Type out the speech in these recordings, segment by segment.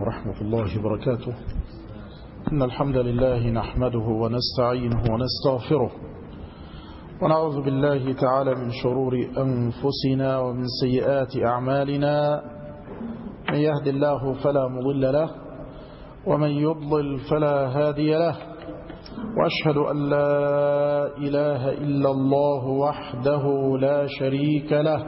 ورحمة الله وبركاته. إن الحمد لله نحمده ونستعينه ونستغفره ونعوذ بالله تعالى من شرور أنفسنا ومن سيئات أعمالنا. من يهد الله فلا مضل له ومن يضلل فلا هادي له، وأشهد أن لا إله إلا الله وحده لا شريك له،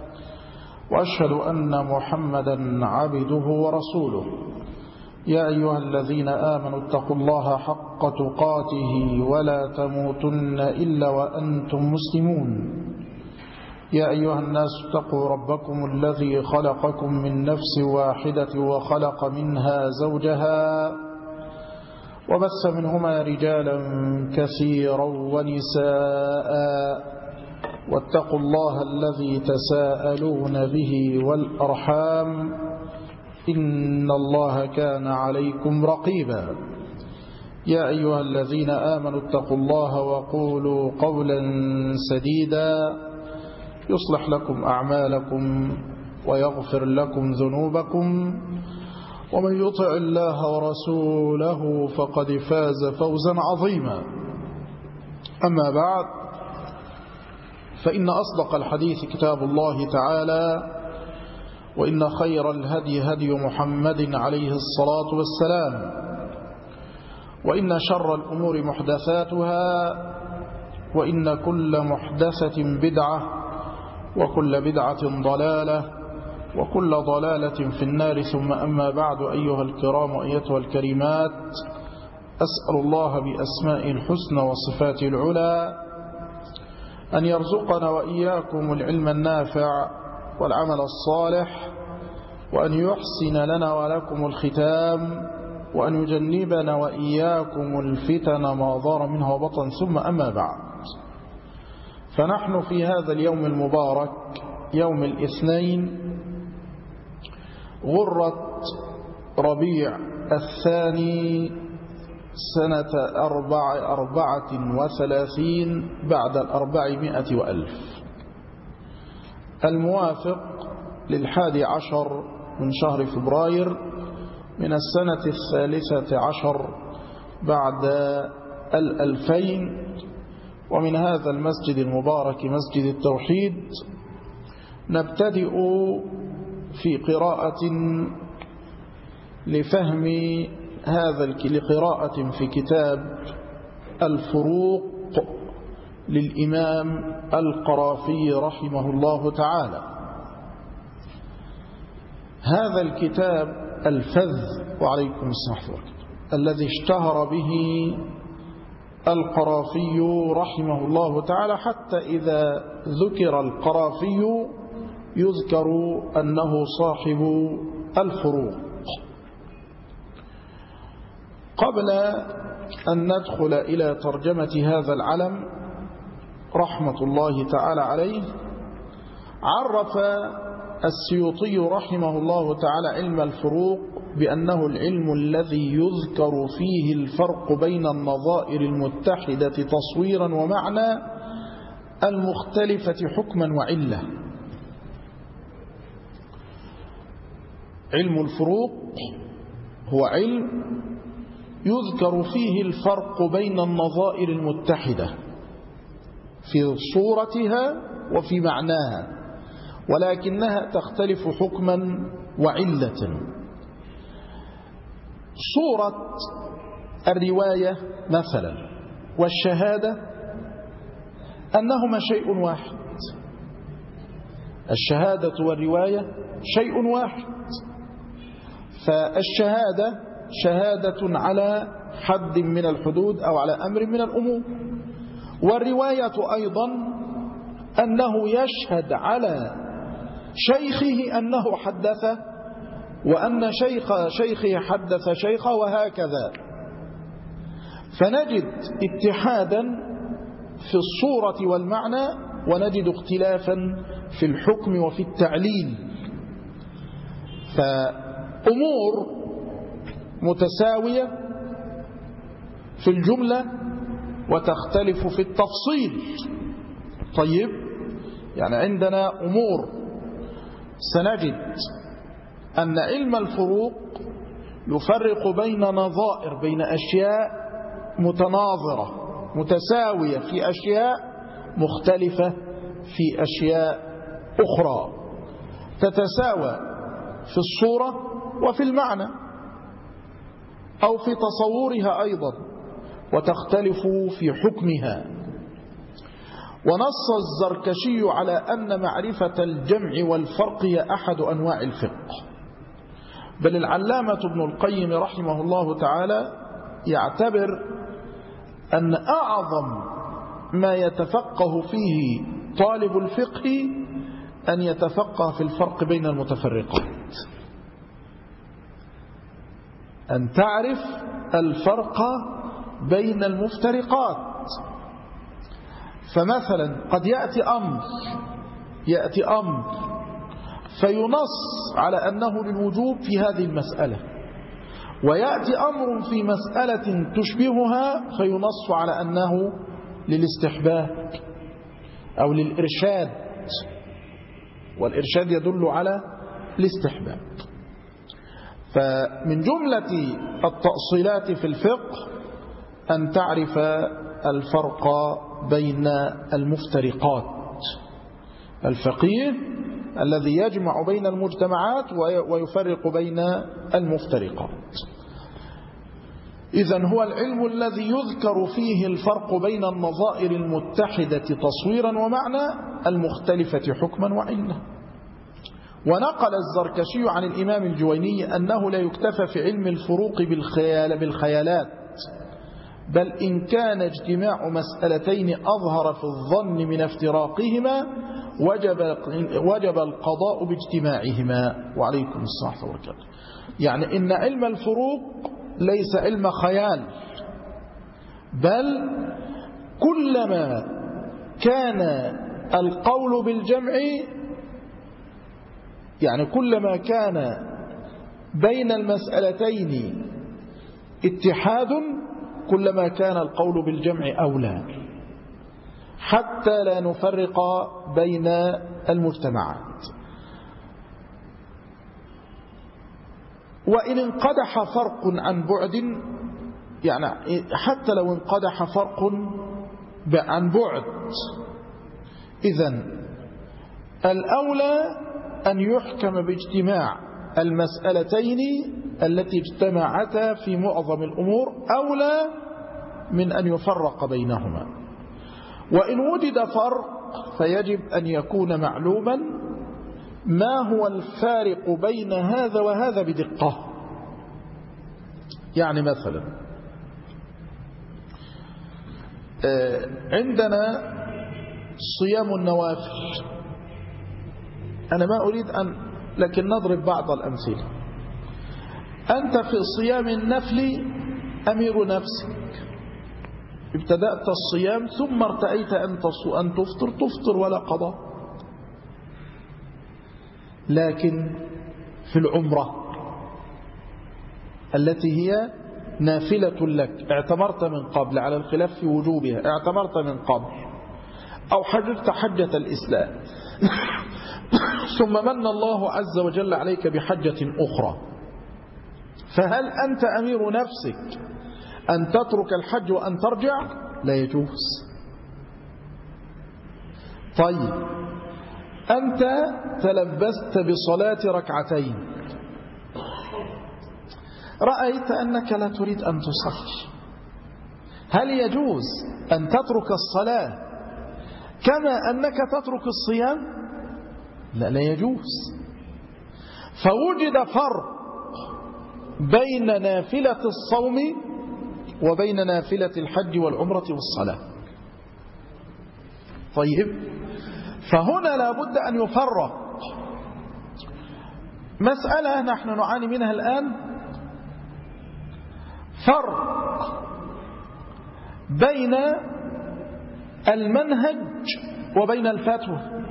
وأشهد أن محمدا عبده ورسوله. يا أيها الذين آمنوا اتقوا الله حق تقاته ولا تموتن إلا وأنتم مسلمون. يا أيها الناس اتقوا ربكم الذي خلقكم من نفس واحدة وخلق منها زوجها وبث منهما رجالا كثيرا ونساء، واتقوا الله الذي تساءلون به والأرحام إن الله كان عليكم رقيبا. يا أيها الذين آمنوا اتقوا الله وقولوا قولا سديدا يصلح لكم أعمالكم ويغفر لكم ذنوبكم، ومن يطع الله ورسوله فقد فاز فوزا عظيما. أما بعد، فإن أصدق الحديث كتاب الله تعالى، وإن خير الهدي هدي محمد عليه الصلاة والسلام، وإن شر الأمور محدثاتها، وإن كل محدثة بدعة، وكل بدعة ضلالة، وكل ضلالة في النار. ثم أما بعد، أيها الكرام وأيتها الكريمات، أسأل الله بأسماء الحسنى وصفات العلى أن يرزقنا وإياكم العلم النافع والعمل الصالح، وأن يحسن لنا ولكم الختام، وأن يجنبنا وإياكم الفتن ما ظهر منها وبطن. ثم أما بعد، فنحن في هذا اليوم المبارك يوم الاثنين غرة ربيع الثاني سنة 34 بعد 400 وألف، الموافق لل11 من شهر فبراير من السنة 13 بعد 2000. ومن هذا المسجد المبارك مسجد التوحيد نبتدئ في قراءة لفهم لقراءة في كتاب الفروق للإمام القرافي رحمه الله تعالى. هذا الكتاب الفذ وعليكم السلام الذي اشتهر به القرافي رحمه الله تعالى، حتى إذا ذكر القرافي يذكر أنه صاحب الفروق. قبل أن ندخل إلى ترجمة هذا العلم رحمة الله تعالى عليه، عرف السيوطي رحمه الله تعالى علم الفروق بأنه العلم الذي يذكر فيه الفرق بين النظائر المتحدة تصويرا ومعنى المختلفة حكما وعلة. علم الفروق هو علم يذكر فيه الفرق بين النظائر المتحدة في صورتها وفي معناها، ولكنها تختلف حكما وعلة. صورة الرواية مثلا والشهادة أنهما شيء واحد، الشهادة والرواية شيء واحد، فالشهادة شهادة على حد من الحدود أو على أمر من الأمور، والرواية أيضا أنه يشهد على شيخه أنه حدث، وأن شيخه حدث شيخه، وهكذا. فنجد اتحادا في الصورة والمعنى، ونجد اختلافا في الحكم وفي التعليل. فأمور متساوية في الجملة وتختلف في التفصيل. طيب، يعني عندنا أمور سنجد أن علم الفروق يفرق بين نظائر، بين أشياء متناظرة متساوية في أشياء، مختلفة في أشياء أخرى، تتساوى في الصورة وفي المعنى أو في تصورها أيضا، وتختلف في حكمها. ونص الزركشي على أن معرفة الجمع والفرق هي أحد أنواع الفقه، بل العلامة ابن القيم رحمه الله تعالى يعتبر أن أعظم ما يتفقه فيه طالب الفقه أن يتفقه في الفرق بين المتفرقات، أن تعرف الفرق بين المفترقات. فمثلا قد يأتي أمر فينص على أنه للوجوب في هذه المسألة، ويأتي أمر في مسألة تشبهها فينص على أنه للاستحباب أو للإرشاد، والإرشاد يدل على الاستحباب. فمن جملة التأصيلات في الفقه أن تعرف الفرق بين المفترقات. الفقيه الذي يجمع بين المجتمعات ويفرق بين المفترقات. إذن هو العلم الذي يذكر فيه الفرق بين النظائر المتحدة تصويرا ومعنى، المختلفة حكما وعلة. ونقل الزركشي عن الإمام الجويني أنه لا يكتفى في علم الفروق بالخيالات، بل إن كان اجتماع مسألتين أظهر في الظن من افتراقهما وجب القضاء باجتماعهما. وعليكم الصحة والبركاته. يعني إن علم الفروق ليس علم خيال، بل كلما كان القول بالجمع، يعني كلما كان بين المسألتين اتحاد كلما كان القول بالجمع أولى، حتى لا نفرق بين المجتمعات. وإن انقدح فرق عن بعد، يعني حتى لو انقدح فرق عن بعد، إذن الأولى أن يحكم باجتماع المسألتين التي اجتمعتا في معظم الأمور أولى من أن يفرق بينهما. وإن وجد فرق فيجب أن يكون معلوما ما هو الفارق بين هذا وهذا بدقة. يعني مثلا عندنا صيام النوافل، أنا ما أريد لكن نضرب بعض الأمثلة. أنت في صيام النفل أمير نفسك، ابتدأت الصيام ثم ارتأيت أن تفطر ولا قضاء. لكن في العمرة التي هي نافلة لك، اعتمرت من قبل على الخلاف في وجوبها، اعتمرت من قبل، أو حججت حجة الإسلام ثم من الله عز وجل عليك بحجة أخرى، فهل أنت أمير نفسك أن تترك الحج وأن ترجع؟ لا يجوز. طيب أنت تلبست بصلاة ركعتين، رأيت أنك لا تريد أن تصلي، هل يجوز أن تترك الصلاة كما أنك تترك الصيام؟ لا يجوز. فوجد فرق بين نافلة الصوم وبين نافلة الحج والعمرة والصلاة. طيب فهنا لابد أن يفرق. مسألة نحن نعاني منها الآن، فرق بين المنهج وبين الفتوى.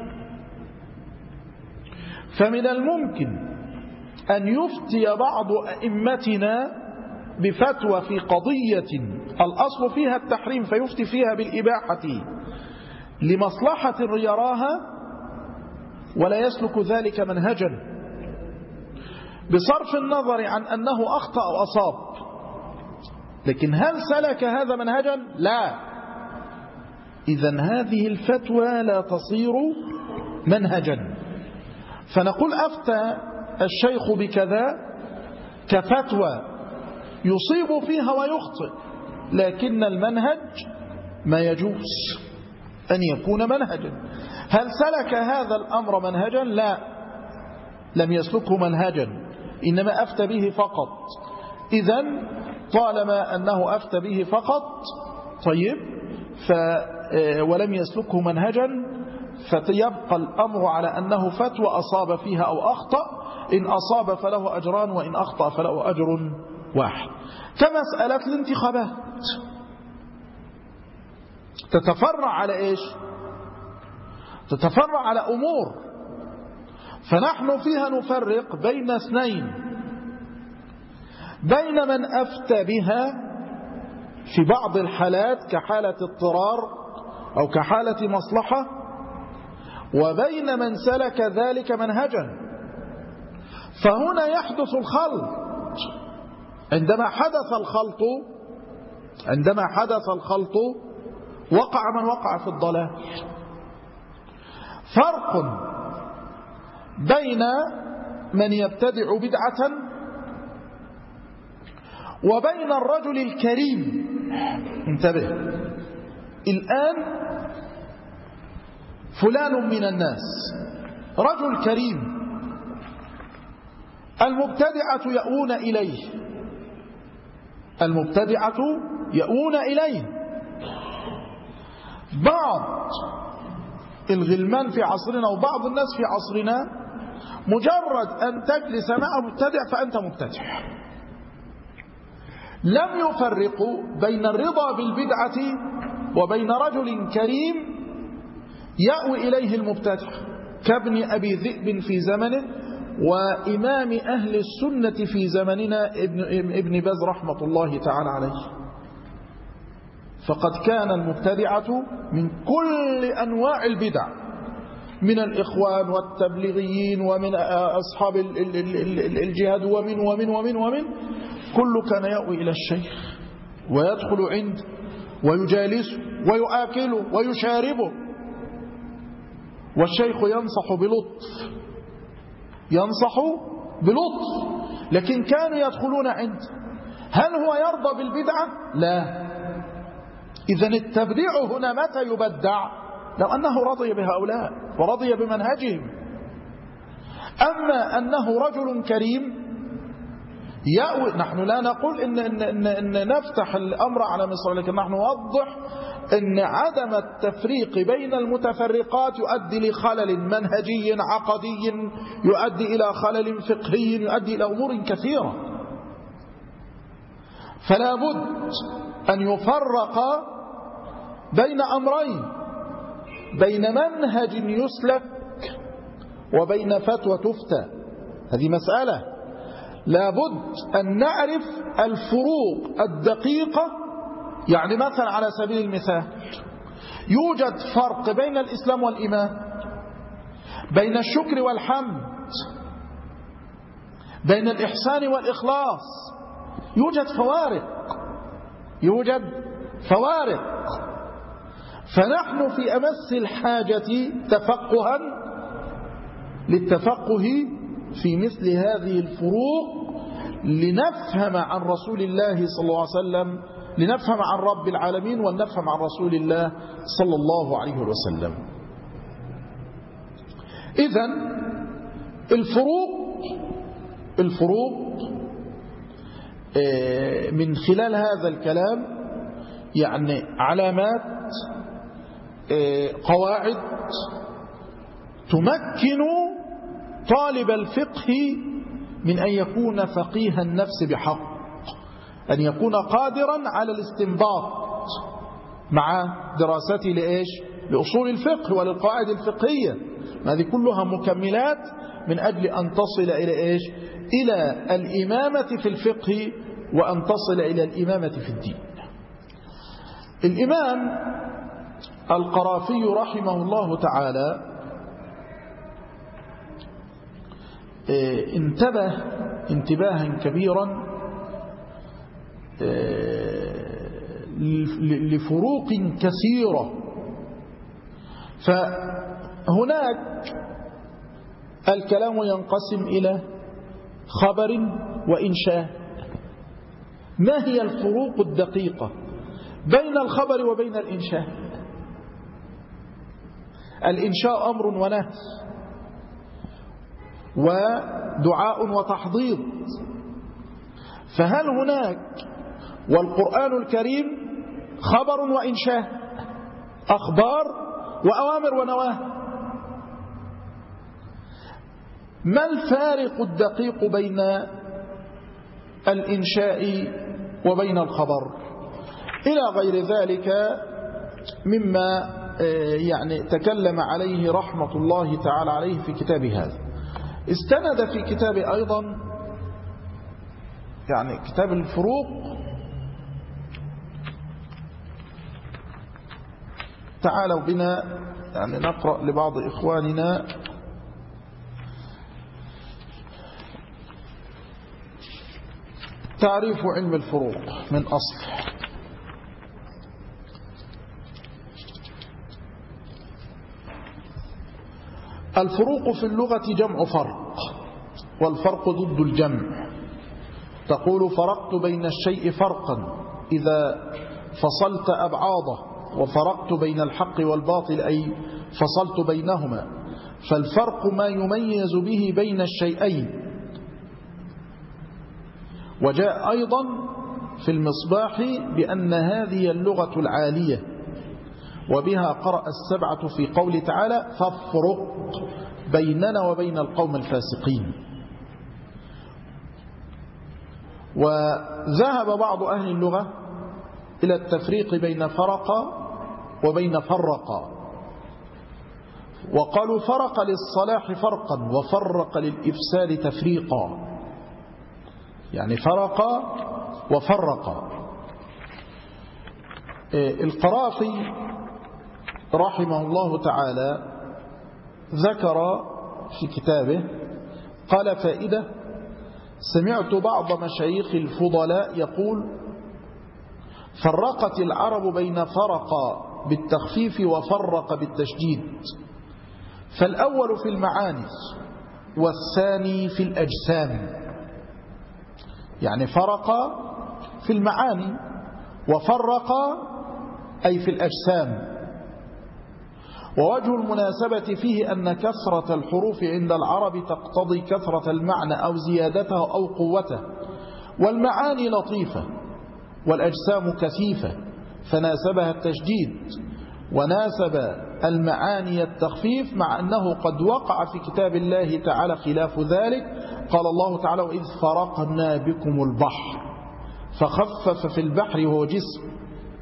فمن الممكن أن يفتي بعض أئمتنا بفتوى في قضية الأصل فيها التحريم فيفتي فيها بالإباحة لمصلحة يراها ولا يسلك ذلك منهجا، بصرف النظر عن أنه أخطأ أو أصاب. لكن هل سلك هذا منهجا؟ لا. إذن هذه الفتوى لا تصير منهجا. فنقول أفتى الشيخ بكذا كفتوى يصيب فيها ويخطئ، لكن المنهج ما يجوز أن يكون منهجا. هل سلك هذا الأمر منهجا؟ لا، لم يسلكه منهجا، إنما أفتى به فقط. إذن طالما أنه أفتى به فقط طيب ولم يسلكه منهجا، فيبقى الأمر على أنه فتوى أصاب فيها أو أخطأ، إن أصاب فله أجران وإن أخطأ فله أجر واحد. كمسألة الانتخابات تتفرع على إيش؟ تتفرع على أمور، فنحن فيها نفرق بين اثنين: بين من أفتى بها في بعض الحالات كحالة اضطرار أو كحالة مصلحة، وبين من سلك ذلك منهجا. فهنا يحدث الخلط. عندما حدث الخلط وقع من وقع في الضلال. فرق بين من يبتدع بدعة وبين الرجل الكريم. انتبه، الآن فلان من الناس رجل كريم، المبتدعة يؤون إليه. بعض الغلمان في عصرنا وبعض الناس في عصرنا مجرد أن تجلس مع مبتدع فأنت مبتدع. لم يفرقوا بين الرضا بالبدعة وبين رجل كريم يأوي إليه المبتدع، كابن أبي ذئب في زمنه وإمام أهل السنة في زمننا ابن باز رحمة الله تعالى عليه. فقد كان المبتدعة من كل أنواع البدع، من الإخوان والتبليغيين ومن أصحاب الجهاد ومن كل كان يأوي إلى الشيخ ويدخل عنده ويجالسه ويؤكله ويشاربه، والشيخ ينصح بلطف، لكن كانوا يدخلون عنده. هل هو يرضى بالبدعة؟ لا. إذن التبديع هنا متى يبدع؟ لو أنه رضي بهؤلاء ورضي بمنهجهم. أما أنه رجل كريم يأوي، نحن لا نقول إن نفتح الأمر على مصر، لكن نحن نوضح إن عدم التفريق بين المتفرقات يؤدي لخلل منهجي عقدي، يؤدي إلى خلل فقهي، يؤدي إلى أمور كثيرة. فلا بد أن يفرق بين أمرين: بين منهج يسلك وبين فتوى تفتى. هذه مسألة لا بد أن نعرف الفروق الدقيقة. يعني مثلا على سبيل المثال يوجد فرق بين الإسلام والإيمان، بين الشكر والحمد، بين الإحسان والإخلاص. يوجد فوارق. فنحن في أمس الحاجة تفقها للتفقه في مثل هذه الفروق، لنفهم عن رسول الله صلى الله عليه وسلم، لنفهم عن رب العالمين ونفهم عن رسول الله صلى الله عليه وسلم. إذن الفروق من خلال هذا الكلام يعني علامات، قواعد تمكن طالب الفقه من أن يكون فقيه النفس بحق، أن يكون قادرا على الاستنباط مع دراسته لأصول الفقه وللقواعد الفقهية. هذه كلها مكملات من أجل أن تصل إلى الإمامة في الفقه وأن تصل إلى الإمامة في الدين. الإمام القرافي رحمه الله تعالى انتبه انتباها كبيرا لفروق كثيرة. فهناك الكلام ينقسم إلى خبر وإنشاء. ما هي الفروق الدقيقة بين الخبر وبين الإنشاء؟ الإنشاء أمر ونهي ودعاء وتحضيض، فهل هناك والقرآن الكريم خبر وإنشاء، أخبار وأوامر ونواهي؟ ما الفارق الدقيق بين الإنشاء وبين الخبر؟ إلى غير ذلك مما يعني تكلم عليه رحمة الله تعالى عليه في كتاب هذا. استند في كتاب أيضا يعني كتاب الفروق، تعالوا بنا يعني نقرأ لبعض إخواننا تعريف علم الفروق من أصل. الفروق في اللغة جمع فرق، والفرق ضد الجمع. تقول فرقت بين الشيء فرقا إذا فصلت أبعاضه، وفرقت بين الحق والباطل أي فصلت بينهما. فالفرق ما يميز به بين الشيئين. وجاء أيضا في المصباح بأن هذه اللغة العالية، وبها قرأ السبعة في قول تعالى فافرق بيننا وبين القوم الفاسقين. وذهب بعض أهل اللغة إلى التفريق بين فرق وبين فرق، وقالوا فرق للصلاح فرقا وفرق للإفساد تفريقا، يعني فرق وفرق. القرافي رحمه الله تعالى ذكر في كتابه قال فائدة: سمعت بعض مشايخ الفضلاء يقول: فرقت العرب بين فرق بالتخفيف وفرق بالتشديد، فالأول في المعاني والثاني في الأجسام. يعني فرق في المعاني وفرق أي في الأجسام. ووجه المناسبة فيه أن كثرة الحروف عند العرب تقتضي كثرة المعنى أو زيادته أو قوته، والمعاني لطيفة والأجسام كثيفة، فناسبها التشديد، وناسب المعاني التخفيف، مع أنه قد وقع في كتاب الله تعالى خلاف ذلك. قال الله تعالى: وإذ فرقنا بكم البحر، فخفف في البحر وهو جسم.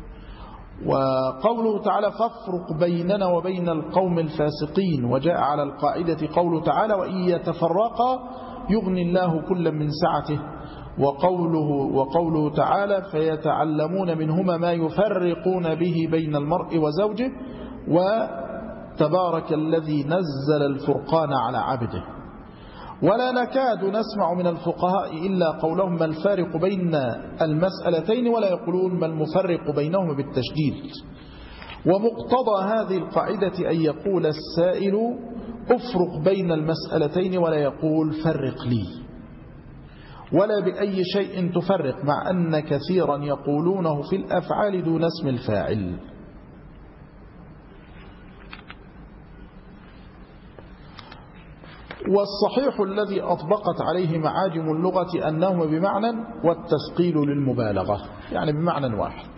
وقوله تعالى: فافرق بيننا وبين القوم الفاسقين، وجاء على القاعدة قوله تعالى: وإن يتفرقا يغني الله كلا من سعته. وقوله تعالى: فيتعلمون منهما ما يفرقون به بين المرء وزوجه، وتبارك الذي نزل الفرقان على عبده. ولا نكاد نسمع من الفقهاء إلا قولهم ما الفارق بين المسألتين، ولا يقولون ما المفرق بينهما بالتشديد. ومقتضى هذه القاعدة أن يقول السائل أفرق بين المسألتين، ولا يقول فرق لي، ولا بأي شيء تفرق، مع أن كثيرا يقولونه في الأفعال دون اسم الفاعل. والصحيح الذي أطبقت عليه معاجم اللغة أنه بمعنى، والتثقيل للمبالغة، يعني بمعنى واحد.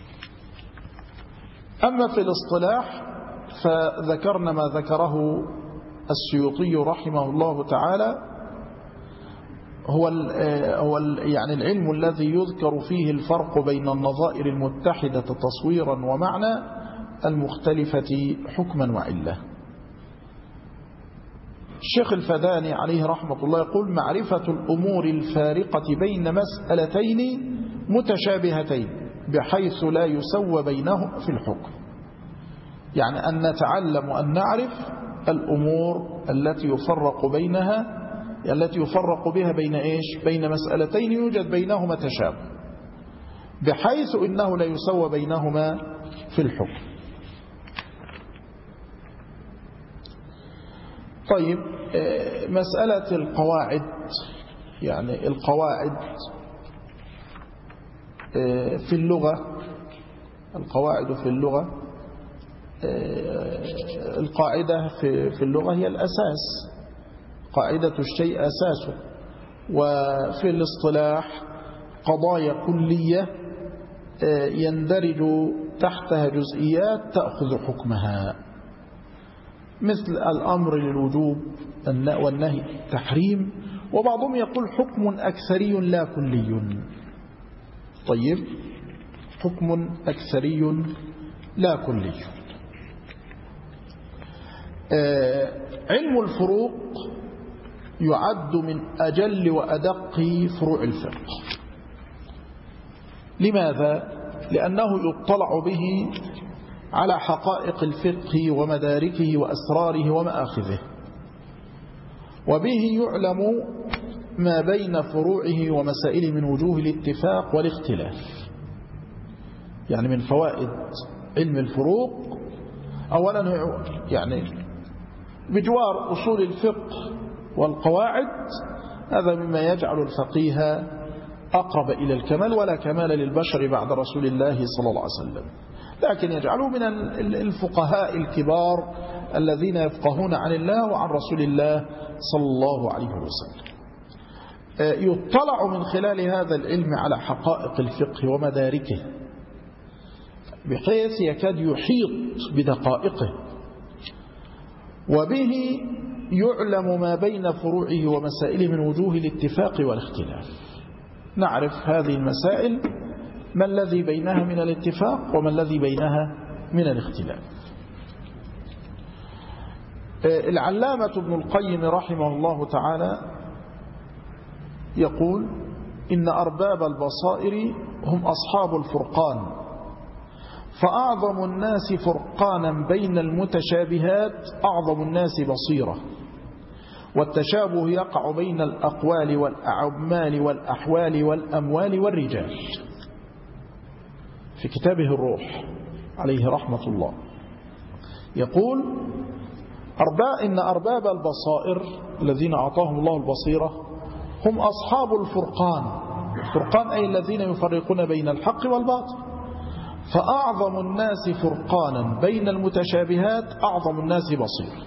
أما في الاصطلاح فذكرنا ما ذكره السيوطي رحمه الله تعالى، هو يعني العلم الذي يذكر فيه الفرق بين النظائر المتحدة تصويرا ومعنى المختلفة حكما وعلة. الشيخ الفداني عليه رحمة الله يقول: معرفة الأمور الفارقة بين مسألتين متشابهتين بحيث لا يسوى بينهم في الحكم، يعني أن نتعلم أن نعرف الأمور التي يفرق بينها التي يفرق بها بين إيش؟ بين مسألتين يوجد بينهما تشابه، بحيث إنه لا يسوى بينهما في الحكم. طيب، مسألة القواعد، يعني القواعد في اللغة، القواعد في اللغة، القاعدة في اللغة هي الأساس، قاعدة الشيء أساسه. وفي الاصطلاح قضايا كلية يندرج تحتها جزئيات تأخذ حكمها، مثل الأمر للوجوب والنهي تحريم، وبعضهم يقول حكم أكثري لا كلي. طيب، حكم أكثري لا كلي. علم الفروق يعد من أجل وأدق فروع الفقه. لماذا؟ لأنه يطلع به على حقائق الفقه ومداركه وأسراره ومآخذه، وبه يعلم ما بين فروعه ومسائله من وجوه الاتفاق والاختلاف. يعني من فوائد علم الفروق أولا، يعني بجوار أصول الفقه والقواعد، هذا مما يجعل الفقيه أقرب إلى الكمال، ولا كمال للبشر بعد رسول الله صلى الله عليه وسلم، لكن يجعله من الفقهاء الكبار الذين يفقهون عن الله وعن رسول الله صلى الله عليه وسلم. يطلع من خلال هذا العلم على حقائق الفقه ومداركه، بحيث يكاد يحيط بدقائقه، وبه يعلم ما بين فروعه ومسائله من وجوه الاتفاق والاختلاف. نعرف هذه المسائل، ما الذي بينها من الاتفاق وما الذي بينها من الاختلاف. العلامة ابن القيم رحمه الله تعالى يقول: إن أرباب البصائر هم أصحاب الفرقان، فأعظم الناس فرقانا بين المتشابهات أعظم الناس بصيرة، والتشابه يقع بين الأقوال والأعمال والأحوال والأموال والرجال. في كتابه الروح عليه رحمة الله يقول: إن أرباب البصائر الذين أعطاهم الله البصيرة هم أصحاب الفرقان. الفرقان أي الذين يفرقون بين الحق والباطل. فأعظم الناس فرقانا بين المتشابهات أعظم الناس بصيرة،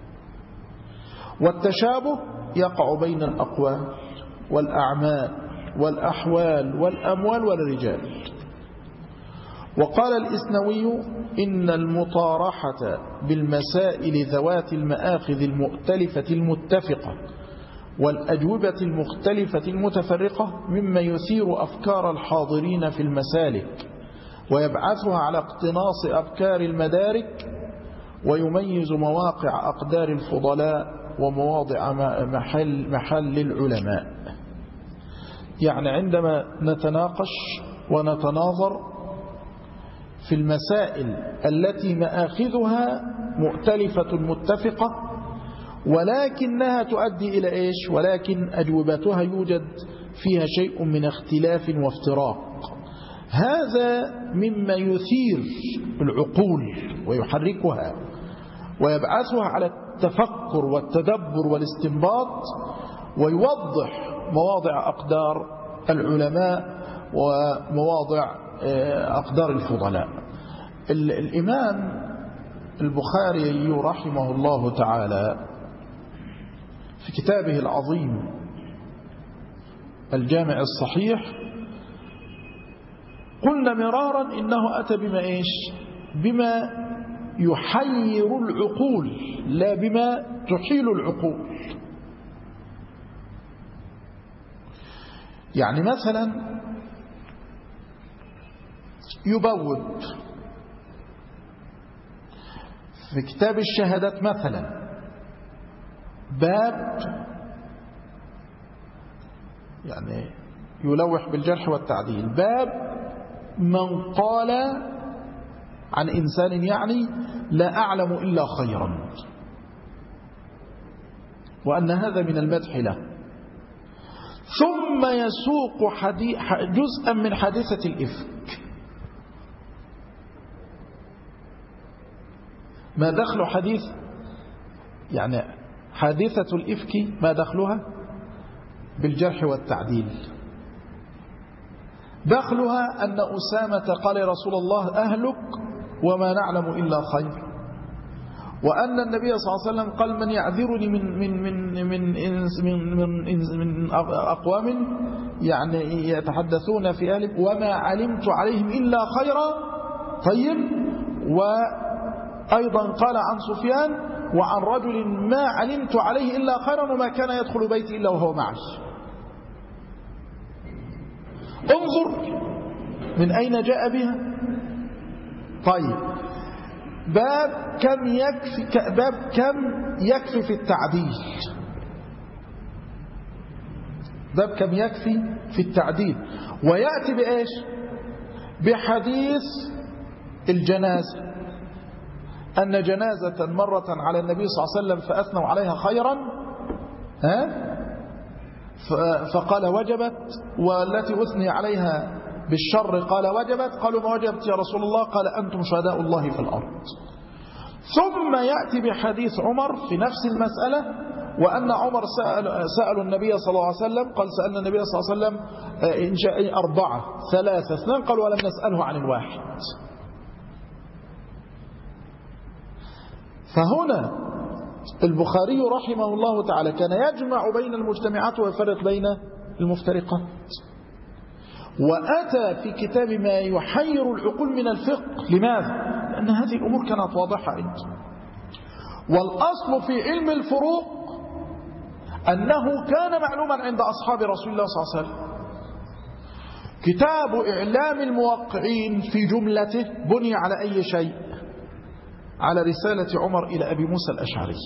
والتشابه يقع بين الأقوال والأعمال والأحوال والأموال والرجال. وقال الإسنوي: إن المطارحة بالمسائل ذوات المآخذ المؤتلفة المتفقة والأجوبة المختلفة المتفرقة مما يثير أفكار الحاضرين في المسالك ويبعثها على اقتناص أفكار المدارك، ويميز مواقع أقدار الفضلاء ومواضع محل العلماء. يعني عندما نتناقش ونتناظر في المسائل التي مآخذها مؤتلفة متفقة، ولكنها تؤدي إلى إيش؟ ولكن أجوبتها يوجد فيها شيء من اختلاف وافتراق، هذا مما يثير العقول ويحركها ويبعثها على التفكر والتدبر والاستنباط، ويوضح مواضع أقدار العلماء ومواضع أقدار الفضلاء. الإمام البخاري رحمه الله تعالى في كتابه العظيم الجامع الصحيح قلنا مرارا إنه أتى بما إيش؟ بما يحير العقول، لا بما تحيل العقول. يعني مثلا يبوب في كتاب الشهادات مثلا باب، يعني يلوح بالجرح والتعديل، باب من قال عن إنسان يعني لا أعلم إلا خيرا، وأن هذا من المدح له. ثم يسوق جزءا من حادثة الإفك. ما دخل حديث يعني حادثة الإفك ما دخلها بالجرح والتعديل؟ دخلها أن أسامة قال يا رسول الله أهلك وما نعلم إلا خير، وأن النبي صلى الله عليه وسلم قال من يعذرني من أقوام يعني يتحدثون في أهلك وما علمت عليهم إلا خيرا. طيب، وأيضا قال عن سفيان وعن رجل ما علمت عليه إلا خيرا وما كان يدخل بيتي إلا وهو معي. انظر من أين جاء بها. طيب، باب كم يكفي في التعديل. باب كم يكفي في التعديل، ويأتي بإيش؟ بحديث الجنازة، أن جنازة مرة على النبي صلى الله عليه وسلم فأثنوا عليها خيرا فقال وجبت، والتي أثني عليها بالشر قال وجبت. قالوا ما وجبت يا رسول الله؟ قال أنتم شهداء الله في الأرض. ثم يأتي بحديث عمر في نفس المسألة، وأن عمر سألوا النبي صلى الله عليه وسلم، قال سألنا النبي صلى الله عليه وسلم إن شاء 4 3 2، قال ولم نسأله عن الواحد. فهنا البخاري رحمه الله تعالى كان يجمع بين المجتمعات ويفرق بين المفترقات، وأتى في كتاب ما يحير العقول من الفقه. لماذا؟ لأن هذه الأمور كانت واضحة عنده. والأصل في علم الفروق أنه كان معلوما عند أصحاب رسول الله صلى الله عليه وسلم. كتاب إعلام الموقعين في جملته بني على أي شيء؟ على رسالة عمر إلى أبي موسى الأشعري،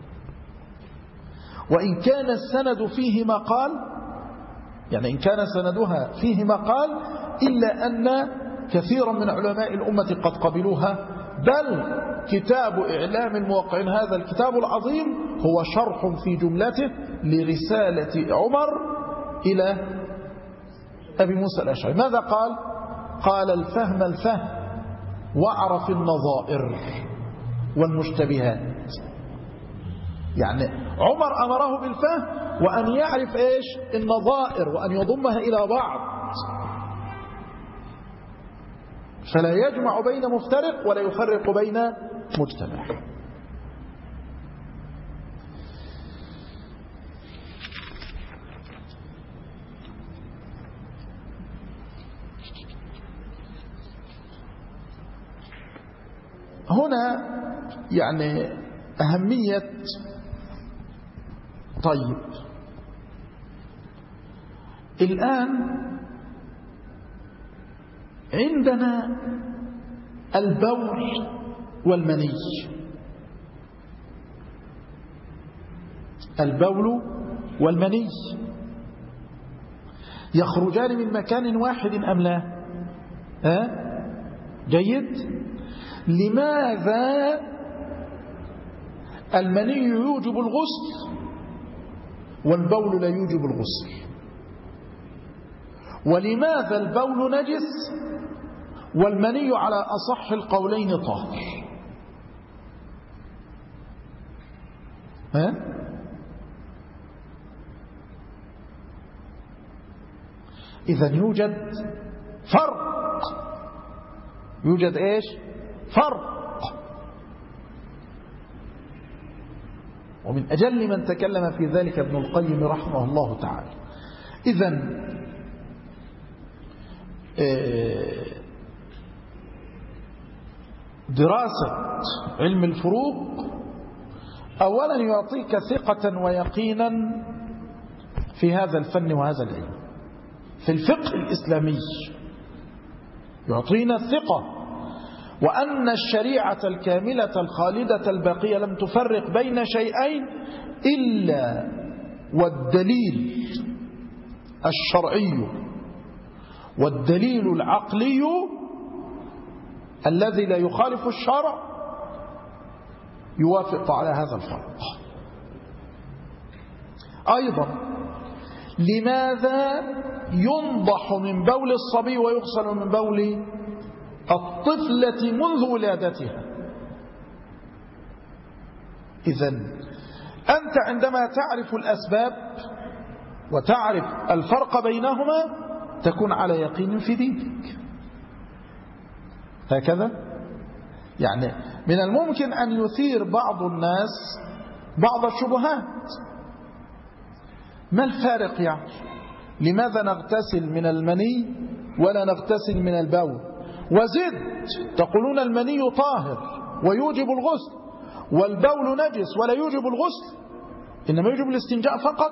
وإن كان السند فيه مقال، يعني إن كان سندها فيه مقال، إلا أن كثيرا من علماء الأمة قد قبلوها. بل كتاب إعلام الموقعين هذا الكتاب العظيم هو شرح في جملته لرسالة عمر إلى أبي موسى الأشعري. ماذا قال؟ قال الفهم واعرف النظائر والمشتبهات. يعني عمر أمره بالفهم وأن يعرف إيش النظائر وأن يضمها إلى بعض، فلا يجمع بين مفترق ولا يفرق بين مجتمع. هنا يعني أهمية. طيب، الآن عندنا البول والمني. البول والمني يخرجان من مكان واحد أم لا؟ جيد. لماذا المني يوجب الغسل والبول لا يوجب الغسل؟ ولماذا البول نجس والمني على أصح القولين طاهر؟ إذن يوجد فرق. يوجد إيش؟ فرق. ومن أجل من تكلم في ذلك ابن القيم رحمه الله تعالى. إذن دراسة علم الفروق أولا يعطيك ثقة ويقينا في هذا الفن وهذا العلم. في الفقه الإسلامي يعطينا الثقة، وأن الشريعة الكاملة الخالدة الباقية لم تفرق بين شيئين إلا والدليل الشرعي والدليل العقلي الذي لا يخالف الشرع يوافق على هذا الفرق. أيضا لماذا ينضح من بول الصبي ويغسل من بول الطفلة منذ ولادتها؟ إذن أنت عندما تعرف الأسباب وتعرف الفرق بينهما تكون على يقين في دينك. هكذا يعني من الممكن أن يثير بعض الناس بعض الشبهات. ما الفارق يعني؟ لماذا نغتسل من المني ولا نغتسل من البول؟ وزد تقولون المني طاهر ويوجب الغسل، والبول نجس ولا يوجب الغسل، إنما يوجب الاستنجاء فقط.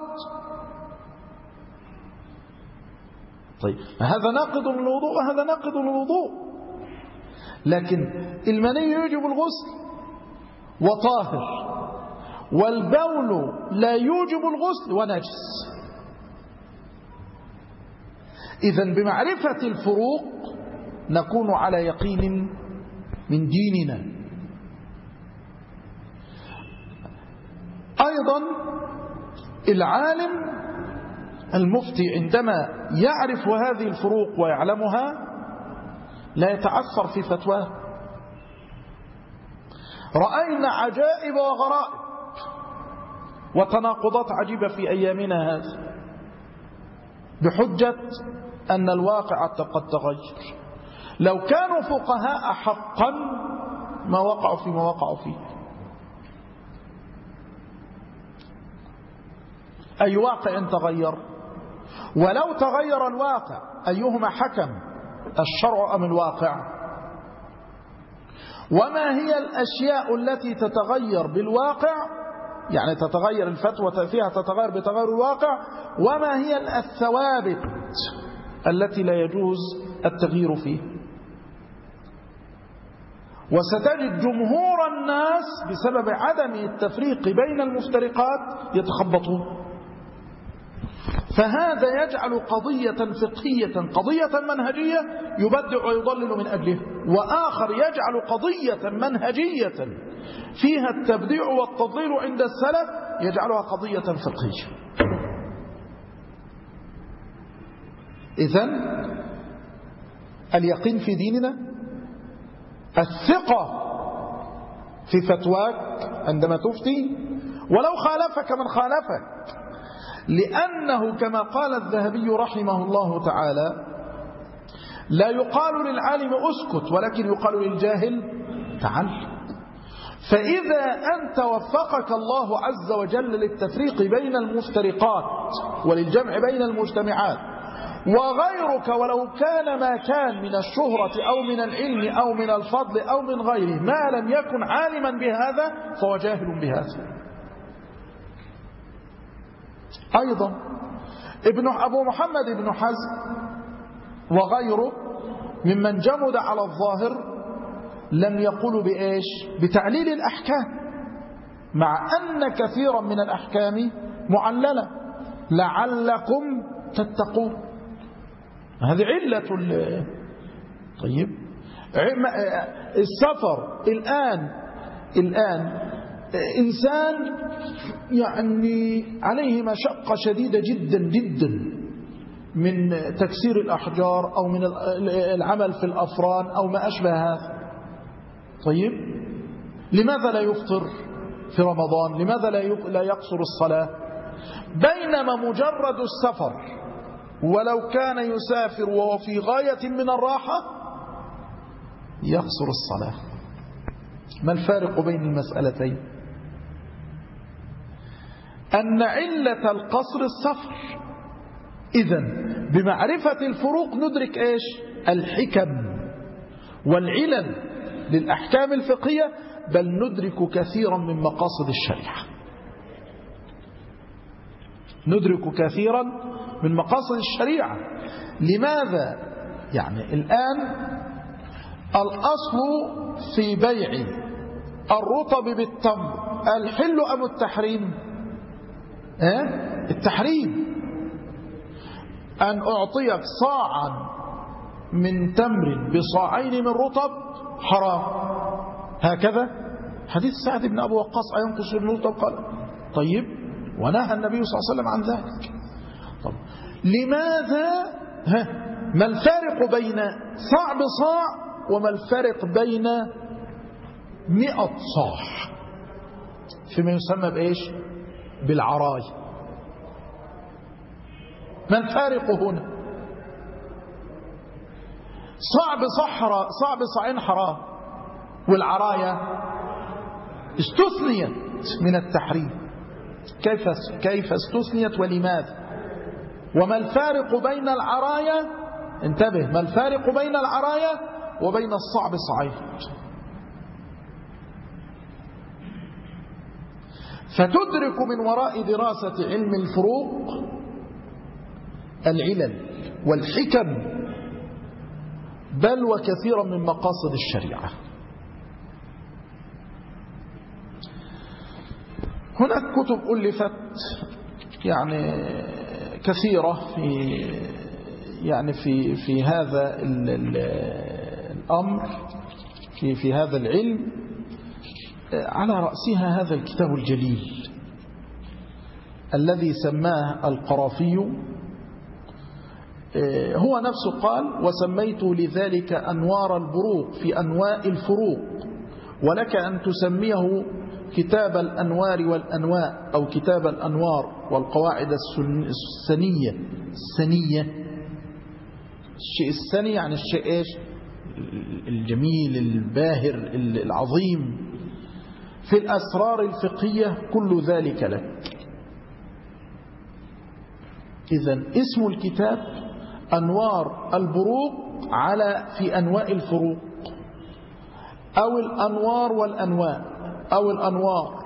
طيب هذا ناقض للوضوء وهذا ناقض للوضوء. لكن المني يوجب الغسل وطاهر، والبول لا يوجب الغسل ونجس. إذن بمعرفة الفروق نكون على يقين من ديننا. أيضا العالم المفتي عندما يعرف هذه الفروق ويعلمها لا يتعثر في فتواه. رأينا عجائب وغرائب وتناقضات عجيبة في أيامنا هذه بحجة أن الواقع قد تغير. لو كانوا فقهاء حقا ما وقعوا فيما وقعوا فيه. أي واقع تغير؟ ولو تغير الواقع أيهما حكم، الشرع أم الواقع؟ وما هي الأشياء التي تتغير بالواقع، يعني تتغير الفتوى فيها تتغير بتغير الواقع، وما هي الثوابت التي لا يجوز التغيير فيه؟ وستجد جمهور الناس بسبب عدم التفريق بين المفترقات يتخبطون. فهذا يجعل قضية فقهية قضية منهجية يبدع ويضلل من أجله، وآخر يجعل قضية منهجية فيها التبديع والتضليل عند السلف يجعلها قضية فقهية. إذن اليقين في ديننا، الثقة في فتواك عندما تفتي ولو خالفك من خالفك، لأنه كما قال الذهبي رحمه الله تعالى لا يقال للعالم أسكت ولكن يقال للجاهل تعلم. فإذا أنت وفقك الله عز وجل للتفريق بين المفترقات وللجمع بين المجتمعات، وغيرك ولو كان ما كان من الشهرة أو من العلم أو من الفضل أو من غيره ما لم يكن عالما بهذا فهو جاهل بهذا. أيضا أبو محمد بن حزم وغيره ممن جمد على الظاهر لم يقولوا بإيش؟ بتعليل الأحكام، مع أن كثيرا من الأحكام معللة لعلكم تتقون. هذه علة. طيب السفر الآن إنسان يعني عليه مشقة شديدة جدا جدا من تكسير الأحجار أو من العمل في الأفران أو ما أشبه هذا. طيب لماذا لا يفطر في رمضان؟ لماذا لا يقصر الصلاة؟ بينما مجرد السفر ولو كان يسافر وهو في غاية من الراحة يقصر الصلاة. ما الفارق بين المسألتين؟ أن علة القصر السفر. إذن بمعرفة الفروق ندرك إيش؟ الحكم والعلل للأحكام الفقهية، بل ندرك كثيرا من مقاصد الشريعة. ندرك كثيرا من مقاصد الشريعة. لماذا؟ يعني الآن الأصل في بيع الرطب بالتمر الحل أم التحريم؟ التحريم. أن أعطيك صاعا من تمر بصاعين من رطب حرام. هكذا حديث سعد بن أبي وقاص أينقص الرطب؟ قال طيب، ونهى النبي صلى الله عليه وسلم عن ذلك. طب لماذا؟ ما الفارق بين صاع بصاع وما الفارق بين 100 صاع فيما يسمى بإيش؟ بالعراي. ما الفارق هنا؟ صاع بصاعين حرام، والعراية استثنيت من التحريم. كيف استثنيت ولماذا؟ وما الفارق بين العراية؟ انتبه، ما الفارق بين العراية وبين الصاع بصاعين؟ فتدرك من وراء دراسة علم الفروق العلل والحكم، بل وكثيرا من مقاصد الشريعة. هناك كتب ألفت يعني كثيرة في هذا الأمر، في هذا العلم، على رأسها هذا الكتاب الجليل الذي سماه القرافي. هو نفسه قال: وسميت لذلك أنوار البروق في أنواء الفروق، ولك أن تسميه كتاب الأنوار والأنواء، أو كتاب الأنوار والقواعد السنية. الشيء السني يعني الشيء إيش؟ الجميل الباهر العظيم. في الأسرار الفقهية كل ذلك لك. إذن اسم الكتاب أنوار البروق في أنواء الفروق، أو الأنوار والأنواء، أو الأنوار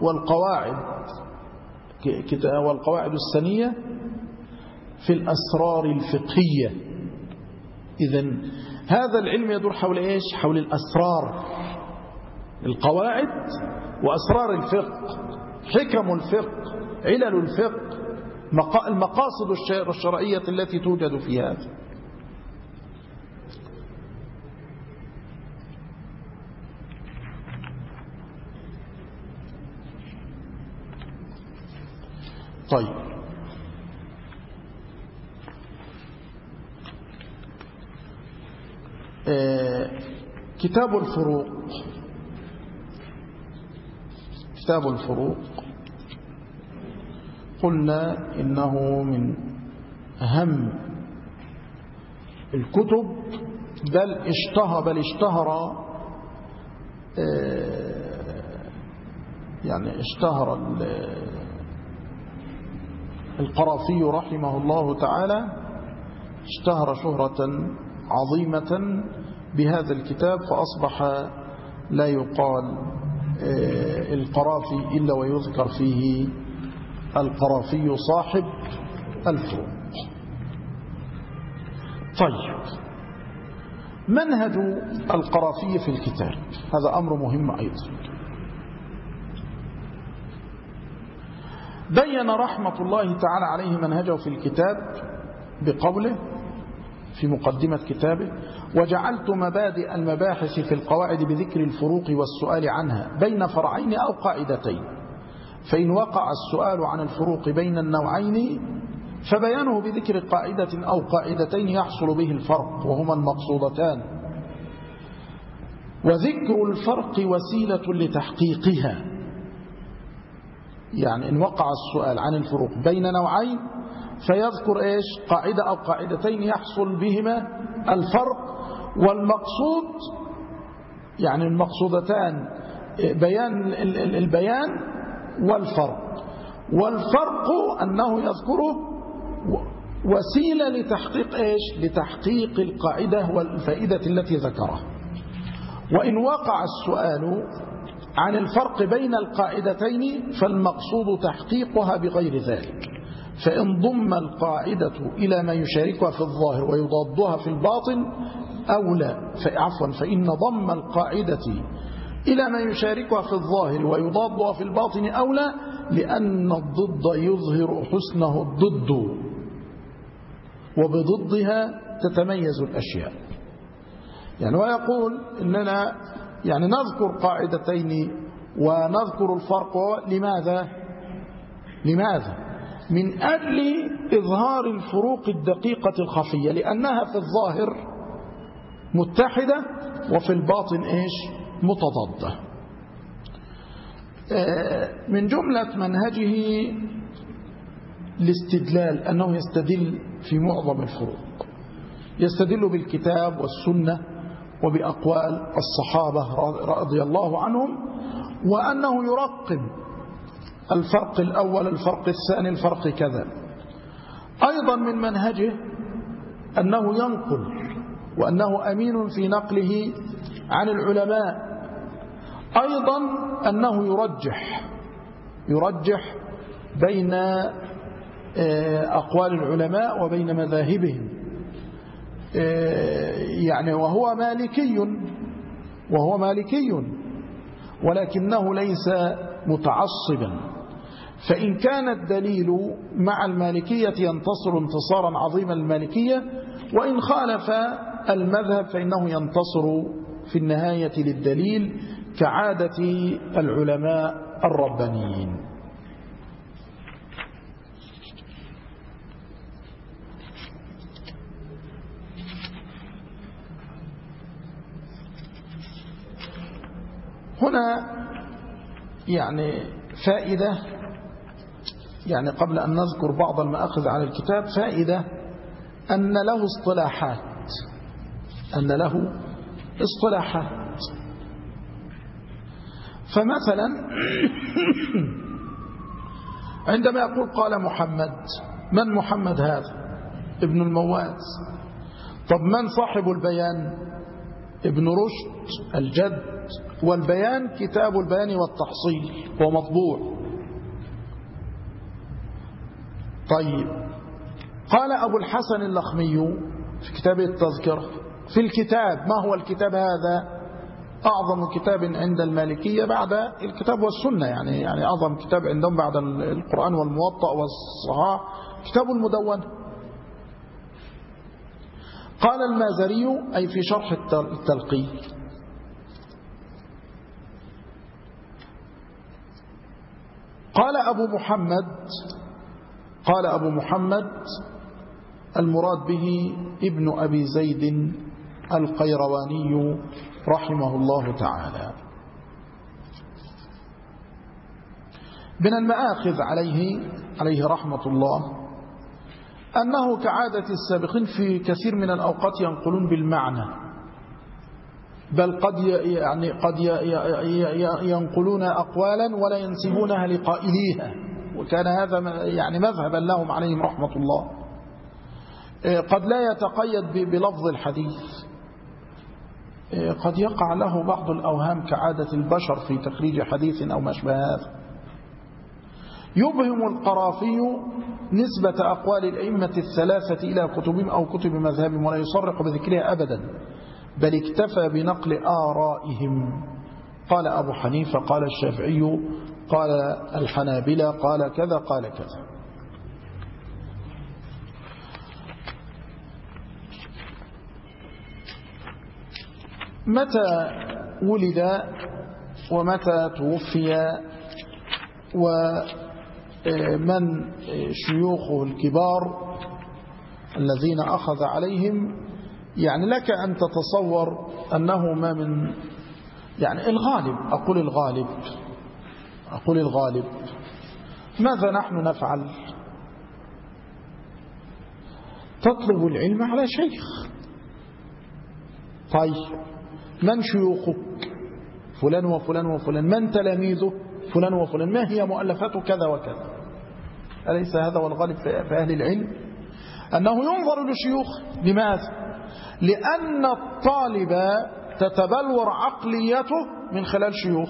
والقواعد السنية في الأسرار الفقهية. إذن هذا العلم يدور حول إيش؟ حول الأسرار، القواعد وأسرار الفقه، حكم الفقه، علل الفقه، المقاصد الشرعية التي توجد في هذا. طيب، كتاب الفروق. كتاب الفروق قلنا إنه من أهم الكتب، بل اشتهر القرافي رحمه الله تعالى، اشتهر شهرة عظيمة بهذا الكتاب، فأصبح لا يقال القرافي إلا ويذكر فيه القرافي صاحب الفروق. طيب، منهج القرافي في الكتاب هذا أمر مهم أيضا. بين رحمة الله تعالى عليه منهجه في الكتاب بقوله في مقدمة كتابه: وجعلت مبادئ المباحث في القواعد بذكر الفروق والسؤال عنها بين فرعين أو قاعدتين، فإن وقع السؤال عن الفروق بين النوعين فبيانه بذكر قاعدة أو قاعدتين يحصل به الفرق، وهما المقصودتان، وذكر الفرق وسيلة لتحقيقها. يعني إن وقع السؤال عن الفروق بين نوعين فيذكر إيش؟ قاعدة أو قاعدتين يحصل بهما الفرق، والمقصود يعني المقصودتان البيان والفرق أنه يذكره وسيلة لتحقيق إيش؟ لتحقيق القاعدة والفائدة التي ذكرها. وإن وقع السؤال عن الفرق بين القاعدتين فالمقصود تحقيقها بغير ذلك، فإن ضم القاعدة إلى ما يشاركها في الظاهر ويضادها في الباطن أولى، فإن ضم القاعدة إلى ما يشاركها في الظاهر ويضادها في الباطن أولى، لأن الضد يظهر حسنه الضد، وبضدها تتميز الأشياء. يعني ويقول إننا يعني نذكر قاعدتين ونذكر الفرق. لماذا؟ من أجل إظهار الفروق الدقيقة الخفية، لأنها في الظاهر متحدة وفي الباطن متضادة. من جملة منهجه الاستدلال، أنه يستدل في معظم الفروق، يستدل بالكتاب والسنة وبأقوال الصحابة رضي الله عنهم، وأنه يرقم الفرق الأول، الفرق الثاني، الفرق كذا. أيضا من منهجه أنه ينقل، وأنه أمين في نقله عن العلماء. أيضا أنه يرجح بين أقوال العلماء وبين مذاهبهم، يعني وهو مالكي ولكنه ليس متعصبا، فإن كان الدليل مع المالكية ينتصر انتصارا عظيما المالكية، وإن خالف المذهب فإنه ينتصر في النهاية للدليل كعادة العلماء الربانيين. هنا يعني فائدة، يعني قبل أن نذكر بعض المآخذ على الكتاب، فائدة أن له اصطلاحات. فمثلا عندما يقول قال محمد، من محمد هذا؟ ابن المواز. طب من صاحب البيان؟ ابن رشد الجد. والبيان كتاب البيان والتحصيل، هو مطبوع. طيب، قال أبو الحسن اللخمي في كتاب التذكرة في الكتاب. ما هو الكتاب هذا؟ أعظم كتاب عند المالكية بعد الكتاب والسنة، يعني أعظم كتاب عندهم بعد القرآن والموطأ والصحاح كتاب المدونة. قال المازري أي في شرح التلقي: قال أبو محمد المراد به ابن أبي زيد القيرواني رحمه الله تعالى. من المآخذ عليه رحمة الله أنه كعادة السابقين في كثير من الأوقات ينقلون بالمعنى، بل قد ينقلون أقوالا ولا ينسبونها لقائليها، وكان هذا يعني مذهبا لهم عليهم رحمة الله. قد لا يتقيد بلفظ الحديث، قد يقع له بعض الأوهام كعادة البشر في تخريج حديث أو ما أشبه هذا. يبهم القرافي نسبة أقوال الأئمة الثلاثة إلى كتبهم أو كتب مذهبهم، ولا يصرح بذكرها أبدا، بل اكتفى بنقل آرائهم. قال أبو حنيفة، قال الشافعي، قال الحنابلة، قال كذا قال كذا. متى ولد ومتى توفي ومن شيوخه الكبار الذين أخذ عليهم، يعني لك أن تتصور أنه ما من، يعني الغالب، أقول الغالب ماذا نحن نفعل؟ تطلب العلم على شيخ. طيب، من شيوخك؟ فلان وفلان وفلان. من تلاميذه؟ فلان وفلان. ما هي مؤلفاته؟ كذا وكذا. أليس هذا هو الغالب في أهل العلم؟ أنه ينظر لشيوخ. لماذا؟ لأن الطالب تتبلور عقليته من خلال شيوخ.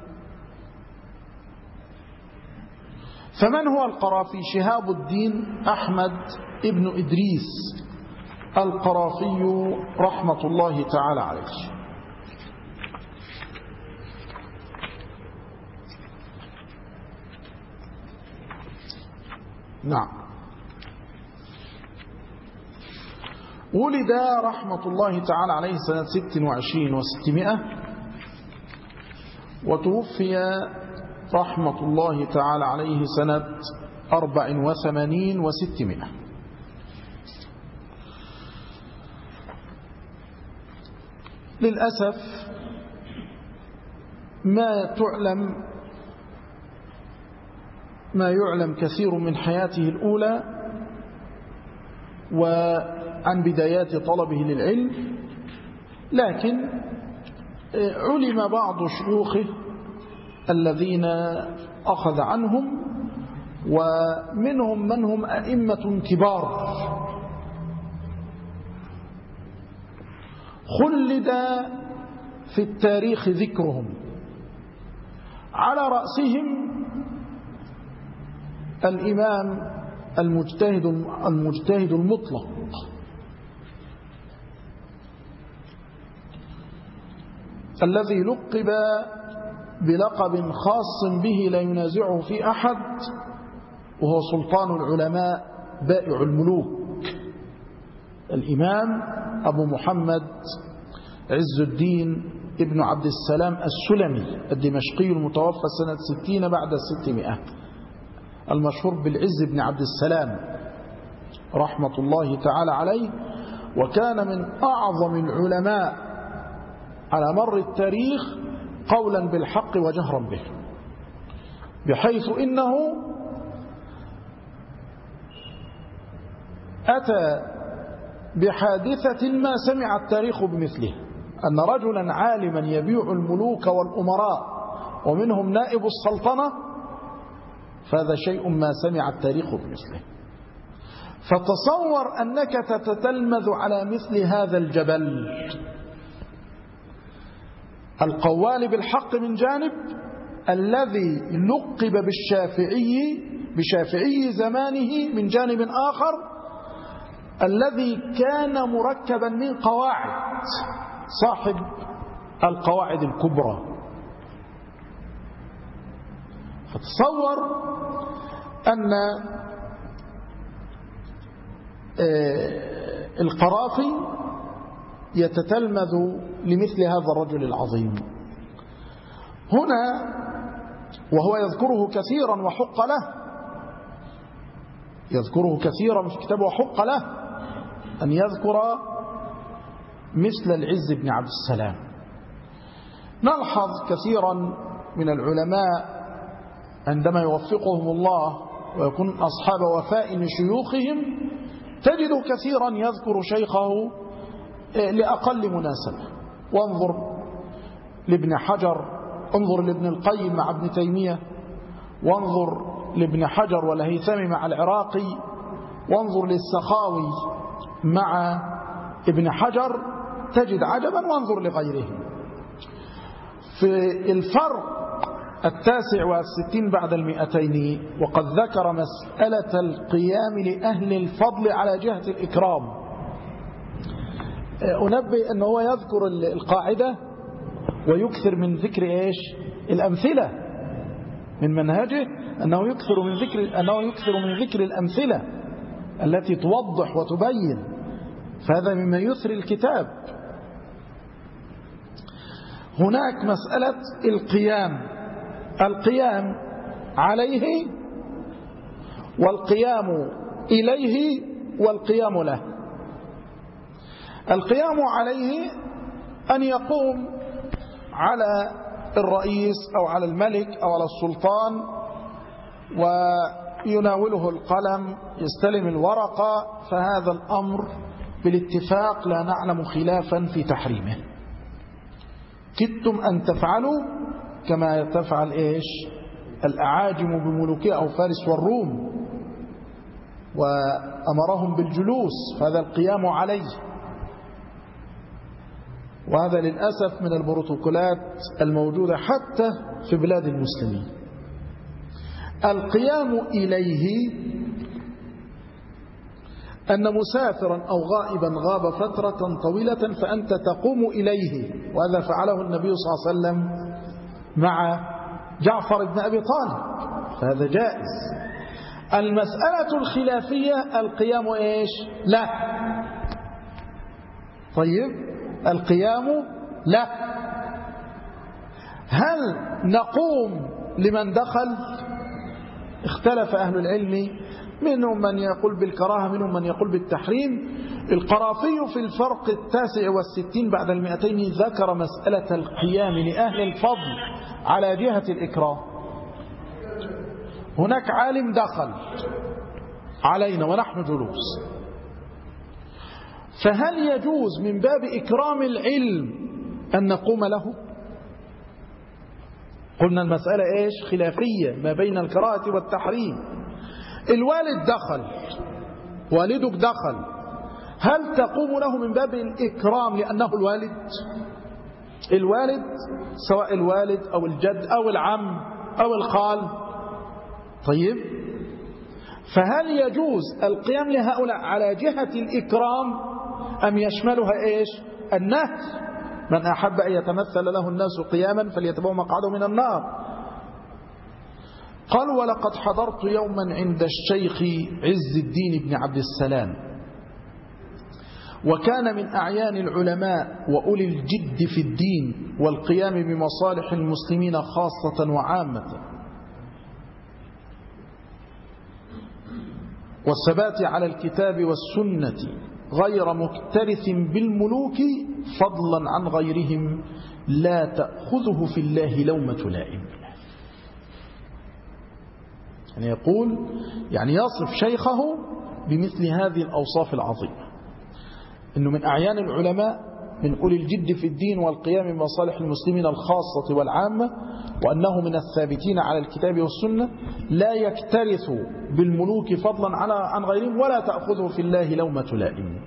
فمن هو القرافي؟ شهاب الدين أحمد ابن إدريس القرافي رحمة الله تعالى عليه. نعم. ولد رحمة الله تعالى عليه سنة 26 و600، وتوفي رحمة الله تعالى عليه سنة 84 و600. للأسف ما يعلم كثير من حياته الأولى وعن بدايات طلبه للعلم، لكن علم بعض شيوخه الذين أخذ عنهم، ومنهم من هم أئمة كبار خلد في التاريخ ذكرهم، على رأسهم الإمام المجتهد المطلق الذي لقب بلقب خاص به لا ينازعه في أحد، وهو سلطان العلماء بائع الملوك، الإمام أبو محمد عز الدين ابن عبد السلام السلمي الدمشقي المتوفى سنة 60 بعد 600، المشهور بالعز بن عبد السلام رحمة الله تعالى عليه، وكان من أعظم العلماء على مر التاريخ قولا بالحق وجهرا به، بحيث إنه أتى بحادثة ما سمع التاريخ بمثله، أن رجلا عالما يبيع الملوك والأمراء ومنهم نائب السلطنة، فهذا شيء ما سمع التاريخ بمثله. فتصور أنك تتتلمذ على مثل هذا الجبل القوال بالحق من جانب، الذي لقب بشافعي زمانه من جانب آخر، الذي كان مركبا من قواعد، صاحب القواعد الكبرى. فتصور أن القرافي يتتلمذ لمثل هذا الرجل العظيم هنا، وهو يذكره كثيرا وحق له، يذكره كثيرا في كتابه وحق له أن يذكر مثل العز بن عبد السلام. نلحظ كثيرا من العلماء عندما يوفقهم الله ويكون أصحاب وفاء لشيوخهم، تجد كثيرا يذكر شيخه لأقل مناسبة. وانظر لابن حجر، انظر لابن القيم مع ابن تيمية، وانظر لابن حجر والهيثمي مع العراقي، وانظر للسخاوي مع ابن حجر، تجد عجبا، وانظر لغيرهم. في الفرق 69 بعد 200 وقد ذكر مسألة القيام لأهل الفضل على جهة الإكرام. أنبه أنه هو يذكر القاعدة ويكثر من ذكر إيش؟ الأمثلة. من منهجه أنه يكثر من ذكر الأمثلة التي توضح وتبين، فهذا مما يثري الكتاب. هناك مسألة القيام عليه والقيام إليه والقيام له. القيام عليه أن يقوم على الرئيس أو على الملك أو على السلطان ويناوله القلم، يستلم الورقة، فهذا الأمر بالاتفاق لا نعلم خلافا في تحريمه. كدتم أن تفعلوا كما تفعل إيش الأعاجم بملوكها أو فارس والروم، وأمرهم بالجلوس، فهذا القيام عليه. وهذا للأسف من البروتوكولات الموجودة حتى في بلاد المسلمين. القيام إليه أن مسافرا أو غائبا غاب فترة طويلة فأنت تقوم إليه، وهذا فعله النبي صلى الله عليه وسلم مع جعفر بن أبي طالب، فهذا جائز. المسألة الخلافية القيام إيش؟ لا. طيب، القيام لا. هل نقوم لمن دخل اختلف أهل العلم، منهم من يقول بالكراهة، منهم من يقول بالتحريم. القرافي في الفرق 69 بعد 200 ذكر مسألة القيام لأهل الفضل على جهة الإكرام. هناك عالم دخل علينا ونحن جلوس، فهل يجوز من باب إكرام العلم أن نقوم له؟ قلنا المسألة إيش؟ خلافية ما بين الكراهة والتحريم. الوالد دخل، والدك دخل، هل تقوم له من باب الإكرام لأنه الوالد؟ الوالد سواء الوالد أو الجد أو العم أو الخال. طيب، فهل يجوز القيام لهؤلاء على جهة الإكرام أم يشملها إيش؟ النهي. من أحب أن يتمثل له الناس قياما فليتبوأ مقعده من النار. قال: ولقد حضرت يوما عند الشيخ عز الدين بن عبد السلام، وكان من أعيان العلماء وأولي الجد في الدين والقيام بمصالح المسلمين خاصة وعامة، والثبات على الكتاب والسنة غير مكترث بالملوك فضلا عن غيرهم، لا تأخذه في الله لومة لائم. يعني يقول، يعني يصف شيخه بمثل هذه الأوصاف العظيمة، إنه من أعيان العلماء من أولي الجد في الدين والقيام بمصالح المسلمين الخاصة والعامة، وأنه من الثابتين على الكتاب والسنة، لا يكترث بالملوك فضلا عن غيرهم، ولا تأخذه في الله لومة لائم.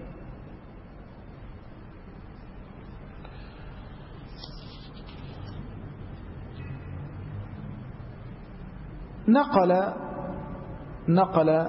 نقل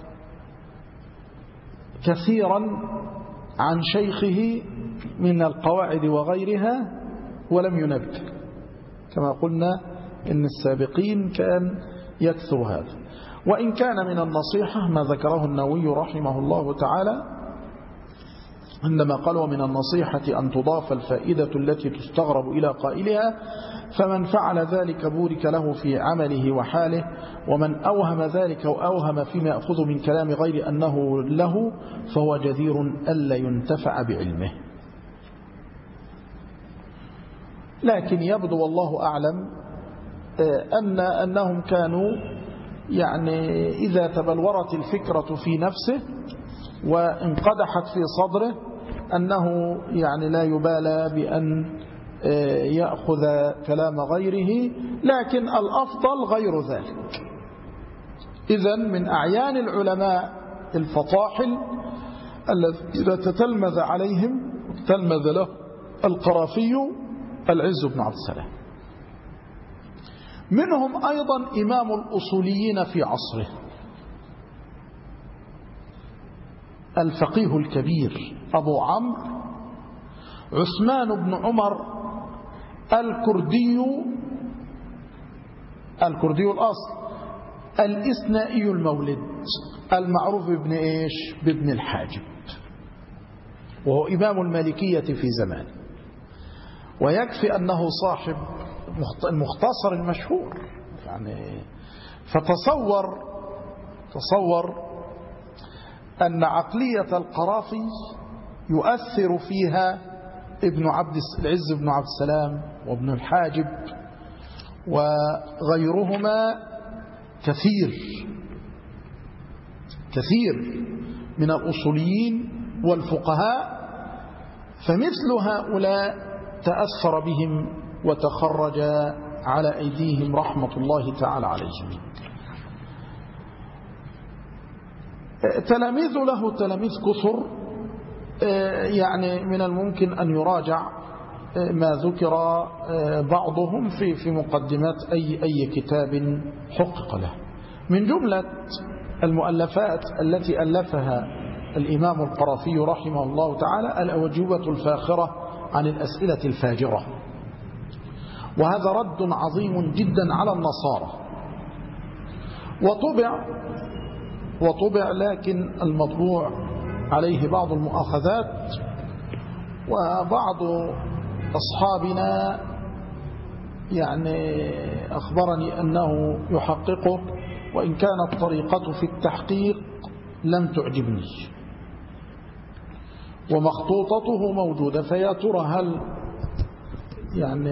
كثيرا عن شيخه من القواعد وغيرها ولم ينبه، كما قلنا إن السابقين كان يكثر هذا. وإن كان من النصيحة ما ذكره النووي رحمه الله تعالى عندما قال: ومن النصيحة أن تضاف الفائدة التي تستغرب إلى قائلها، فمن فعل ذلك بورك له في عمله وحاله، ومن أوهم ذلك وأوهم فيما يأخذ من كلام غير أنه له فهو جدير ألا ينتفع بعلمه. لكن يبدو والله أعلم أنهم كانوا يعني إذا تبلورت الفكرة في نفسه وانقدحت في صدره أنه يعني لا يبالى بأن يأخذ كلام غيره، لكن الأفضل غير ذلك. إذن من أعيان العلماء الفطاحل الذين تتلمذ عليهم تلمذ له القرافي العز بن عبد السلام. منهم أيضا إمام الأصوليين في عصره الفقيه الكبير أبو عمرو عثمان بن عمر الكردي الأصل الإسنائي المولد، المعروف بابن إيش؟ بابن الحاجب، وهو إمام المالكية في زمانه، ويكفي أنه صاحب المختصر المشهور. يعني تصور أن عقلية القرافي يؤثر فيها العز بن عبد السلام وابن الحاجب وغيرهما كثير من الأصوليين والفقهاء، فمثل هؤلاء تأثر بهم وتخرج على أيديهم رحمة الله تعالى عليهم. تلاميذ له تلاميذ كثر، يعني من الممكن أن يراجع ما ذكر بعضهم في مقدمات أي كتاب حقق له. من جملة المؤلفات التي ألفها الإمام القرافي رحمه الله تعالى الأجوبة الفاخرة عن الأسئلة الفاجرة، وهذا رد عظيم جدا على النصارى، وطبع لكن المطبوع عليه بعض المؤاخذات، وبعض أصحابنا يعني أخبرني أنه يحققه وإن كانت الطريقة في التحقيق لم تعجبني، ومخطوطته موجودة. فيا ترى هل يعني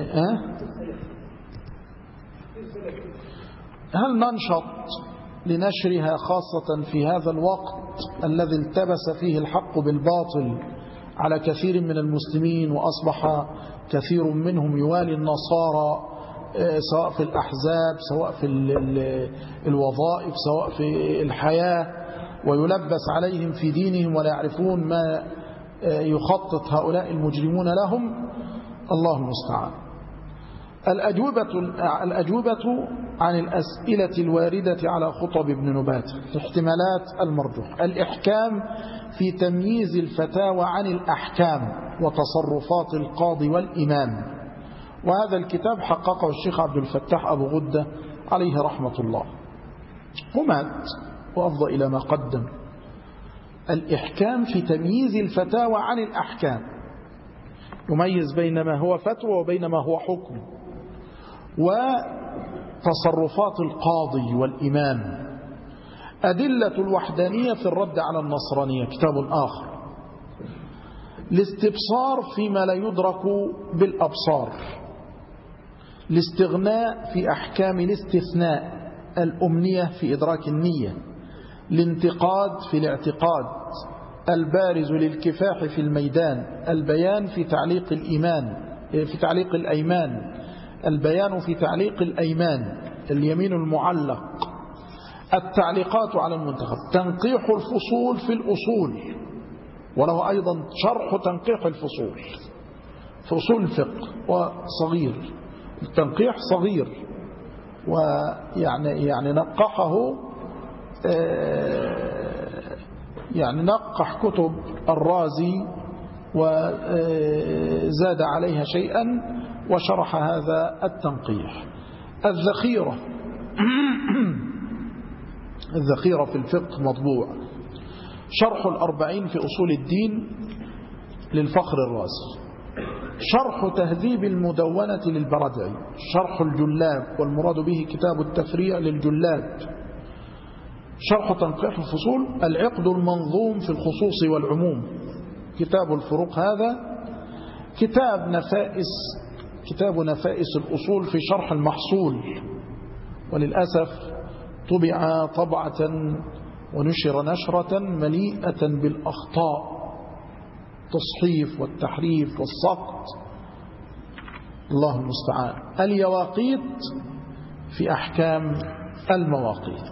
هل ننشط لنشرها، خاصة في هذا الوقت الذي التبس فيه الحق بالباطل على كثير من المسلمين، وأصبح كثير منهم يوالي النصارى، سواء في الأحزاب، سواء في الوظائف، سواء في الحياة، ويلبس عليهم في دينهم ولا يعرفون ما يخطط هؤلاء المجرمون لهم. الله المستعان. الأجوبة عن الأسئلة الواردة على خطب ابن نبات. الاحتمالات المرجوح: الإحكام في تمييز الفتاوى عن الأحكام وتصرفات القاضي والإمام، وهذا الكتاب حققه الشيخ عبد الفتاح أبو غدة عليه رحمة الله، ومات وأفضى إلى ما قدم. الإحكام في تمييز الفتاوى عن الأحكام، يميز بين ما هو فتوى وبين ما هو حكم، وتصرفات القاضي والإمام. أدلة الوحدانية في الرد على النصرانية، كتاب آخر. الاستبصار فيما لا يدرك بالأبصار. الاستغناء في أحكام الاستثناء. الأمنية في إدراك النية. الانتقاد في الاعتقاد. البارز للكفاح في الميدان. البيان في تعليق الأيمان. البيان في تعليق الأيمان، اليمين المعلق. التعليقات على المنتخب. تنقيح الفصول في الأصول، وله أيضا شرح تنقيح الفصول في أصول الفقه، وصغير. التنقيح صغير، ويعني نقحه، يعني نقح كتب الرازي وزاد عليها شيئا وشرح هذا التنقيح. الذخيرة في الفقه مطبوع. شرح الأربعين في أصول الدين للفخر الرازي. شرح تهذيب المدونة للبردعي. شرح الجلاب، والمراد به كتاب التفريع للجلاب. شرح تنقيح الفصول. العقد المنظوم في الخصوص والعموم، كتاب الفروق هذا. كتاب نفائس الأصول في شرح المحصول، وللأسف طبع طبعة ونشر نشرة مليئة بالأخطاء، التصحيف والتحريف والسقط، الله المستعان. اليواقيت في أحكام المواقيت.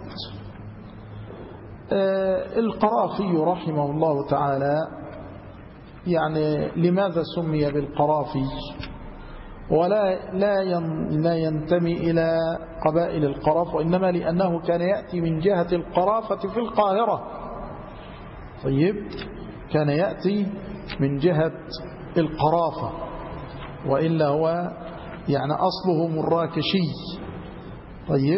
القرافي رحمه الله تعالى، يعني لماذا سمي بالقرافي ولا لا ينتمي إلى قبائل القراف، وإنما لأنه كان يأتي من جهة القرافة في القاهرة. طيب، كان يأتي من جهة القرافة، وإلا هو يعني أصله مراكشي. طيب،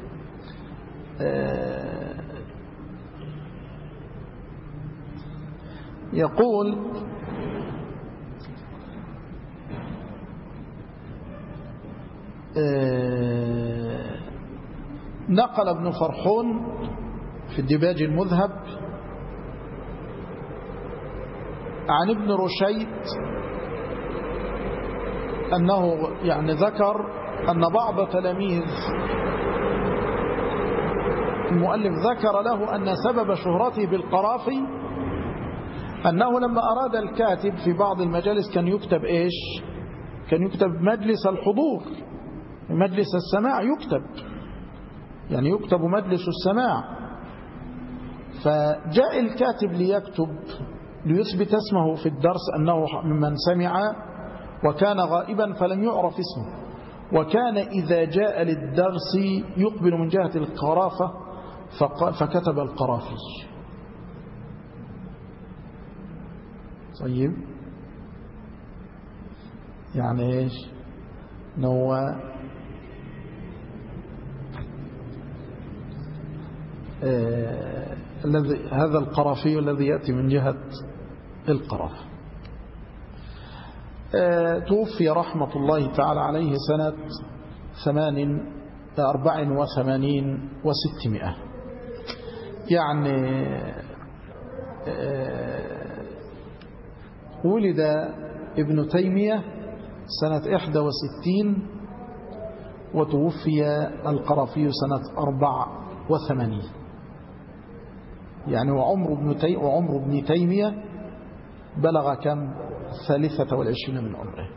يقول: نقل ابن فرحون في الديباج المذهب عن ابن رشيد أنه يعني ذكر أن بعض تلاميذ المؤلف ذكر له أن سبب شهرته بالقرافي أنه لما أراد الكاتب في بعض المجالس كان يكتب إيش؟ كان يكتب مجلس الحضور، مجلس السماع يعني يكتب مجلس السماع. فجاء الكاتب ليثبت اسمه في الدرس أنه ممن سمع، وكان غائبا فلم يعرف اسمه، وكان إذا جاء للدرس يقبل من جهة القرافة فكتب القرافي. طيب، يعني ايش؟ هذا القرافي الذي يأتي من جهة القرافة. توفي رحمة الله تعالى عليه سنة 84 و600. يعني ولد ابن تيمية سنة 61 وتوفي القرافي سنة 84. يعني وعمر ابن تيمية بلغ كم؟ 23 من عمره.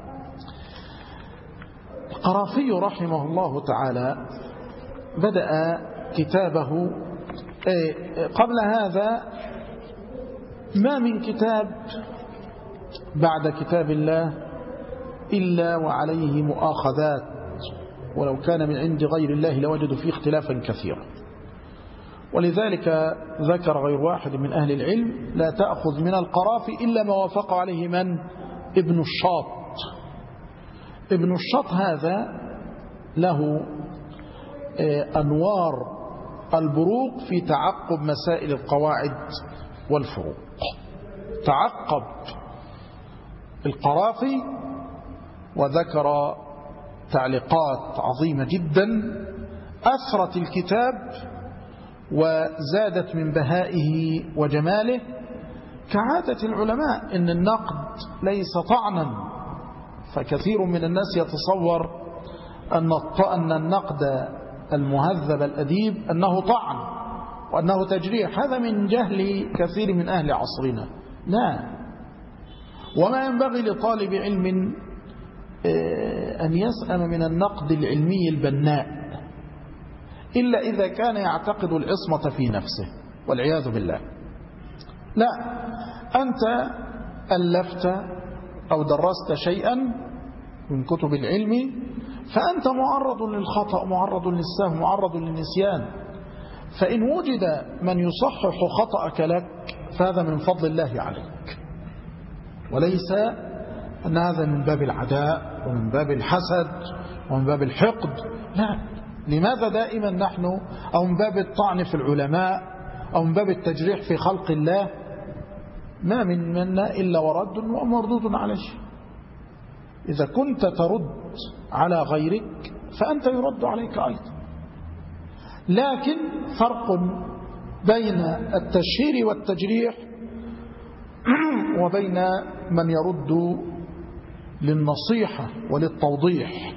القرافي رحمه الله تعالى بدأ كتابه قبل هذا ما من كتاب بعد كتاب الله إلا وعليه مؤاخذات، ولو كان من عند غير الله لوجدوا فيه اختلافا كثيرا. ولذلك ذكر غير واحد من أهل العلم: لا تأخذ من القرافي إلا ما وافق عليه من؟ ابن الشاط. ابن الشاط هذا له أنوار البروق في تعقب مسائل القواعد والفروق. تعقب القرافي وذكر تعليقات عظيمة جدا أثرت الكتاب وزادت من بهائه وجماله. كعادة العلماء إن النقد ليس طعنا، فكثير من الناس يتصور أن النقد المهذب الأديب أنه طعن وأنه تجريح. هذا من جهل كثير من أهل عصرنا. لا، وما ينبغي لطالب علم أن يسأم من النقد العلمي البناء إلا إذا كان يعتقد العصمة في نفسه والعياذ بالله. لا، أنت ألفت أو درست شيئا من كتب العلم فأنت معرض للخطأ، معرض للسهو، معرض للنسيان. فإن وجد من يصحح خطأك لك فهذا من فضل الله عليك، وليس أن هذا من باب العداء ومن باب الحسد ومن باب الحقد. لا، لماذا دائما نحن أو من باب الطعن في العلماء أو من باب التجريح في خلق الله؟ ما منا إلا ورد ومردود عليه. إذا كنت ترد على غيرك فأنت يرد عليك أيضا. لكن فرق بين التشهير والتجريح وبين من يرد للنصيحة وللتوضيح.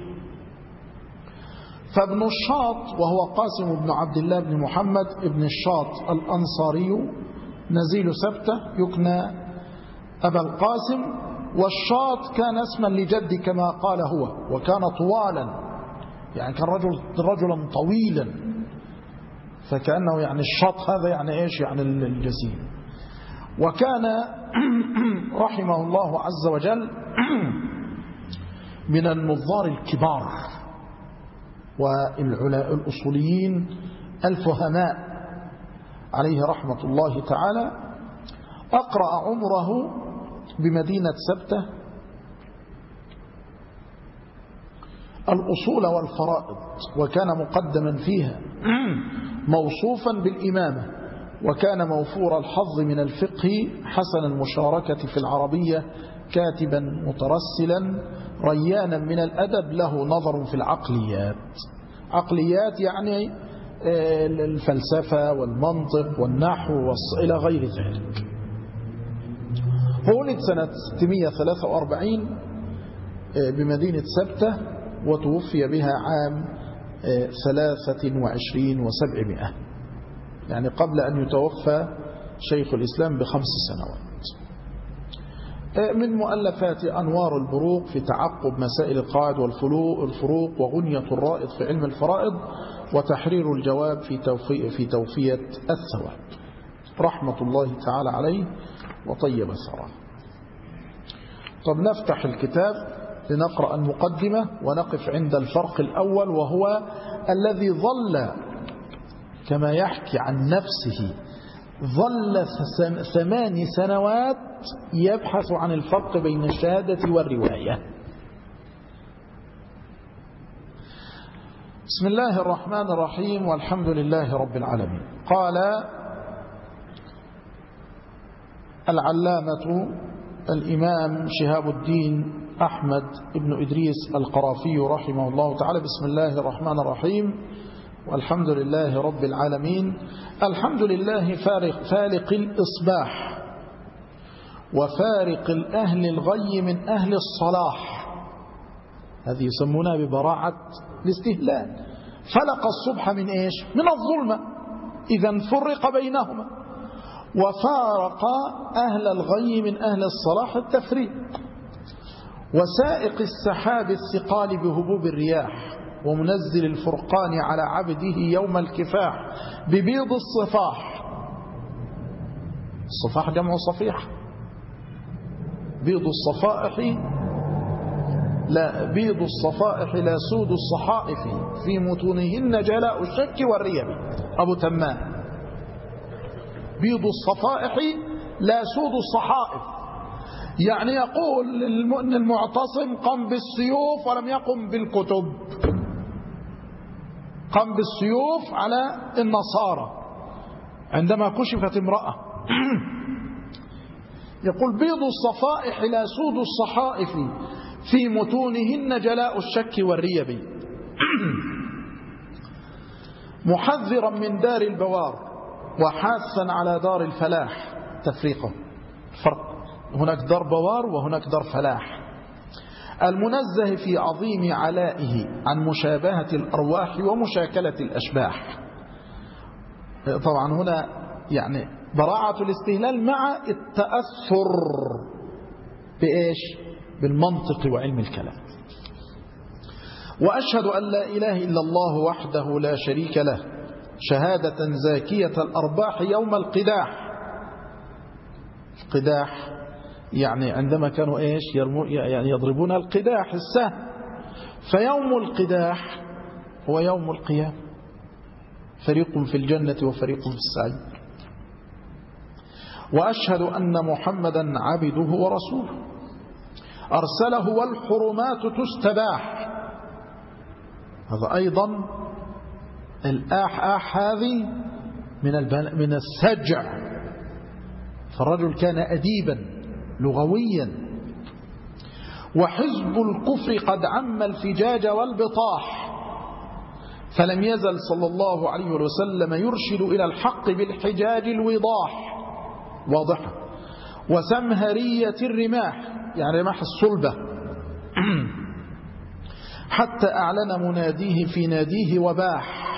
فابن الشاط وهو قاسم بن عبد الله بن محمد ابن الشاط الأنصاري نزيل سبتة يكنى أبا القاسم، والشاط كان اسما لجد كما قال هو، وكان طوالا، يعني كان رجلا طويلا، فكأنه يعني الشاط هذا يعني إيش؟ يعني الجسيم. وكان رحمه الله عز وجل من النظار الكبار والأصوليين الفهماء عليه رحمة الله تعالى. أقرأ عمره بمدينة سبتة الأصول والفرائض، وكان مقدما فيها موصوفا بالإمامة، وكان موفور الحظ من الفقه حسن المشاركة في العربية، كاتبا مترسلا ريانا من الأدب، له نظر في العقليات. عقليات يعني الفلسفة والمنطق والنحو إلى غير ذلك. هو ولد سنة 643 بمدينة سبتة، وتوفي بها عام 23 و700، يعني قبل أن يتوفى شيخ الإسلام ب5 سنوات. من مؤلفات أنوار البروق في تعقب مسائل القواعد والفروق، وغنية الرائد في علم الفرائض، وتحرير الجواب في توفية الثواب، رحمة الله تعالى عليه وطيب ثراه. طب نفتح الكتاب لنقرأ المقدمة ونقف عند الفرق الأول، وهو الذي ظل كما يحكي عن نفسه ظل 8 سنوات يبحث عن الفرق بين الشهادة والرواية. بسم الله الرحمن الرحيم، والحمد لله رب العالمين. قال العلامة الإمام شهاب الدين أحمد بن إدريس القرافي رحمه الله تعالى. بسم الله الرحمن الرحيم، والحمد لله رب العالمين. الحمد لله فالق الإصباح وفارق الأهل الغي من أهل الصلاح. هذه يسمونها ببراعة الاستهلال. فلق الصبح من إيش؟ من الظلمة، إذا فرق بينهما. وفارق أهل الغي من أهل الصلاح، التفريق. وسائق السحاب الثقال بهبوب الرياح، ومنزل الفرقان على عبده يوم الكفاح ببيض الصفاح. الصفاح جمع صفيح. بيض الصفائح لا بيض الصفائح لا سود الصحائف، في متونهن جلاء الشك والريب. أبو تمام. بيض الصفائح لا سود الصحائف، يعني يقول المعتصم قم بالسيوف ولم يقم بالكتب، قم بالسيوف على النصارى عندما كشفت امرأة. يقول بيض الصفائح لا سود الصحائف، في متونهن جلاء الشك والريب. محذرا من دار البوار وحاثا على دار الفلاح. تفريقه، فرق، هناك دار بوار وهناك دار فلاح. المنزه في عظيم علائه عن مشابهة الأرواح ومشاكلة الأشباح. طبعا هنا يعني براعة الاستهلال مع التأثر بإيش؟ بالمنطق وعلم الكلام. وأشهد أن لا إله إلا الله وحده لا شريك له، شهادة زاكية الأرباح يوم القداح. القداح يعني عندما كانوا إيش؟ يعني يضربون القداح السهم. فيوم القداح هو يوم القيامة، فريق في الجنة وفريق في السعير. وأشهد أن محمدا عبده ورسوله، أرسله والحرمات تستباح. هذا أيضا الآح هذه من السجع. فالرجل كان أديبا لغويا. وحزب الكفر قد عم الفجاج والبطاح، فلم يزل صلى الله عليه وسلم يرشد إلى الحق بالحجاج الوضاح، واضحة، وسمهرية الرماح، يعني رماح الصلبة، حتى أعلن مناديه في ناديه وباح.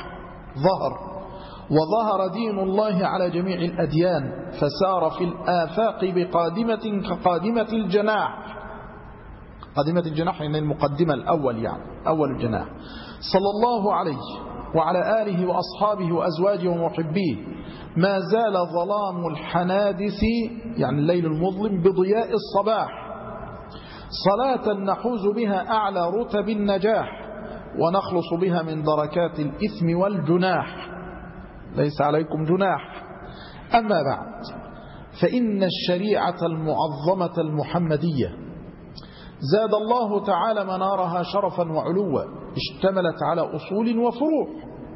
وظهر دين الله على جميع الأديان، فسار في الآفاق بقادمة كقادمة الجناح. قادمة الجناح يعني المقدمة الأول، يعني أول الجناح. صلى الله عليه وعلى آله وأصحابه وأزواجه ومحبيه. ما زال ظلام الحنادث، يعني الليل المظلم، بضياء الصباح. صلاة نحوز بها أعلى رتب النجاح، ونخلص بها من دركات الإثم والجناح. ليس عليكم جناح. أما بعد، فإن الشريعة المعظمة المحمدية زاد الله تعالى منارها شرفا وعلوا، اشتملت على أصول وفروع.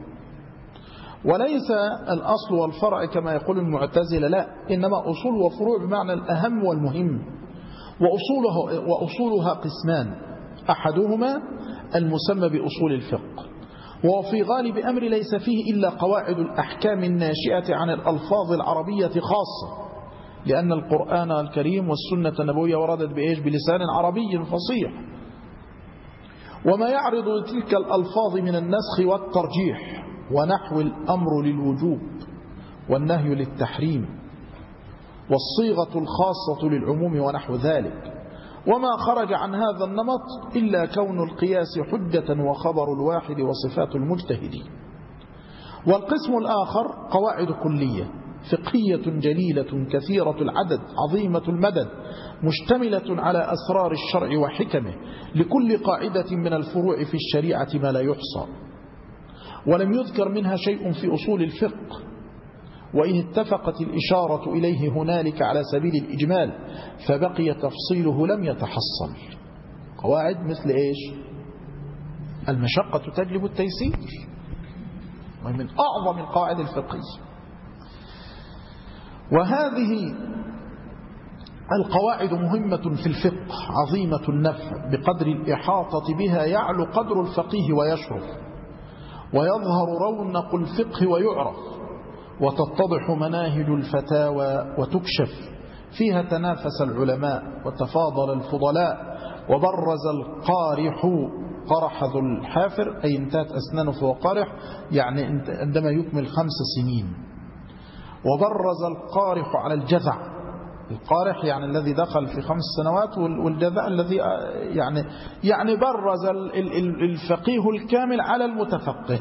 وليس الأصل والفرع كما يقول المعتزلة، لا، إنما أصول وفروع بمعنى الأهم والمهم. وأصولها قسمان، أحدهما المسمى بأصول الفقه، وفي غالب أمر ليس فيه إلا قواعد الأحكام الناشئة عن الألفاظ العربية خاصة، لأن القرآن الكريم والسنة النبوية وردت بإيش؟ بلسان عربي فصيح. وما يعرض تلك الألفاظ من النسخ والترجيح، ونحو الأمر للوجوب والنهي للتحريم، والصيغة الخاصة للعموم ونحو ذلك. وما خرج عن هذا النمط إلا كون القياس حجة وخبر الواحد وصفات المجتهدين. والقسم الآخر قواعد كلية فقهية جليلة كثيرة العدد عظيمة المدد، مشتملة على أسرار الشرع وحكمه، لكل قاعدة من الفروع في الشريعة ما لا يحصى. ولم يذكر منها شيء في أصول الفقه، وإن اتفقت الإشارة إليه هنالك على سبيل الإجمال، فبقي تفصيله لم يتحصل. قواعد مثل إيش؟ المشقة تجلب التيسير، ومن أعظم القواعد الفقهية. وهذه القواعد مهمة في الفقه عظيمة النفع، بقدر الإحاطة بها يعلو قدر الفقيه ويشرف، ويظهر رونق الفقه ويعرف، وتتضح مناهج الفتاوى وتكشف، فيها تنافس العلماء وتفاضل الفضلاء، وبرز القارح، قرح ذو الحافر أي انتهت أسنانه فهو قارح، يعني عندما يكمل 5 سنين. وبرز القارح على الجذع، القارح يعني الذي دخل في 5 سنوات، والجذع الذي يعني برز الفقيه الكامل على المتفقه.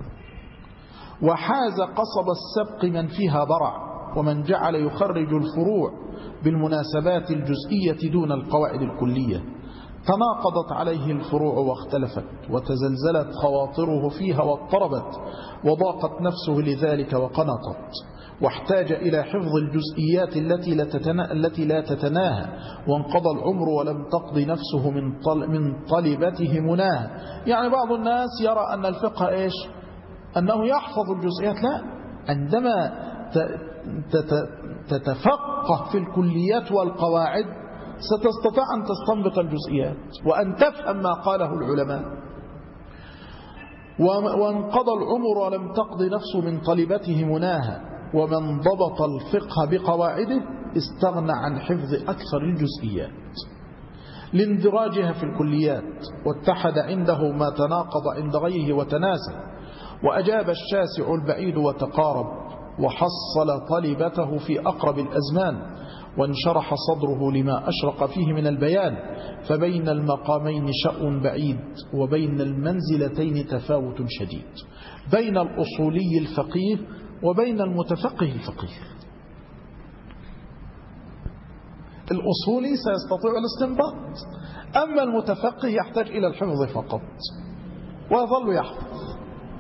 وحاز قصب السبق من فيها برع، ومن جعل يخرج الفروع بالمناسبات الجزئية دون القواعد الكلية. تناقضت عليه الفروع واختلفت، وتزلزلت خواطره فيها واضطربت، وضاقت نفسه لذلك وقنطت، واحتاج إلى حفظ الجزئيات التي لا تتناهى، وانقضى العمر ولم تقض نفسه من طلبته مناهى. يعني بعض الناس يرى أن الفقه إيش؟ أنه يحفظ الجزئيات. لا، عندما تتفقه في الكليات والقواعد ستستطيع أن تستنبط الجزئيات وأن تفهم ما قاله العلماء. وانقضى العمر ولم تقض نفسه من طلبته مناهى، ومن ضبط الفقه بقواعده استغنى عن حفظ أكثر الجزئيات لاندراجها في الكليات، واتحد عنده ما تناقض عند غيره وتناسى، وأجاب الشاسع البعيد وتقارب، وحصل طلبته في أقرب الأزمان، وانشرح صدره لما أشرق فيه من البيان. فبين المقامين شأن بعيد، وبين المنزلتين تفاوت شديد، بين الأصولي الفقيه وبين المتفقه الفقيه. الأصولي سيستطيع الاستنباط، أما المتفقه يحتاج إلى الحفظ فقط ويظل يحفظ.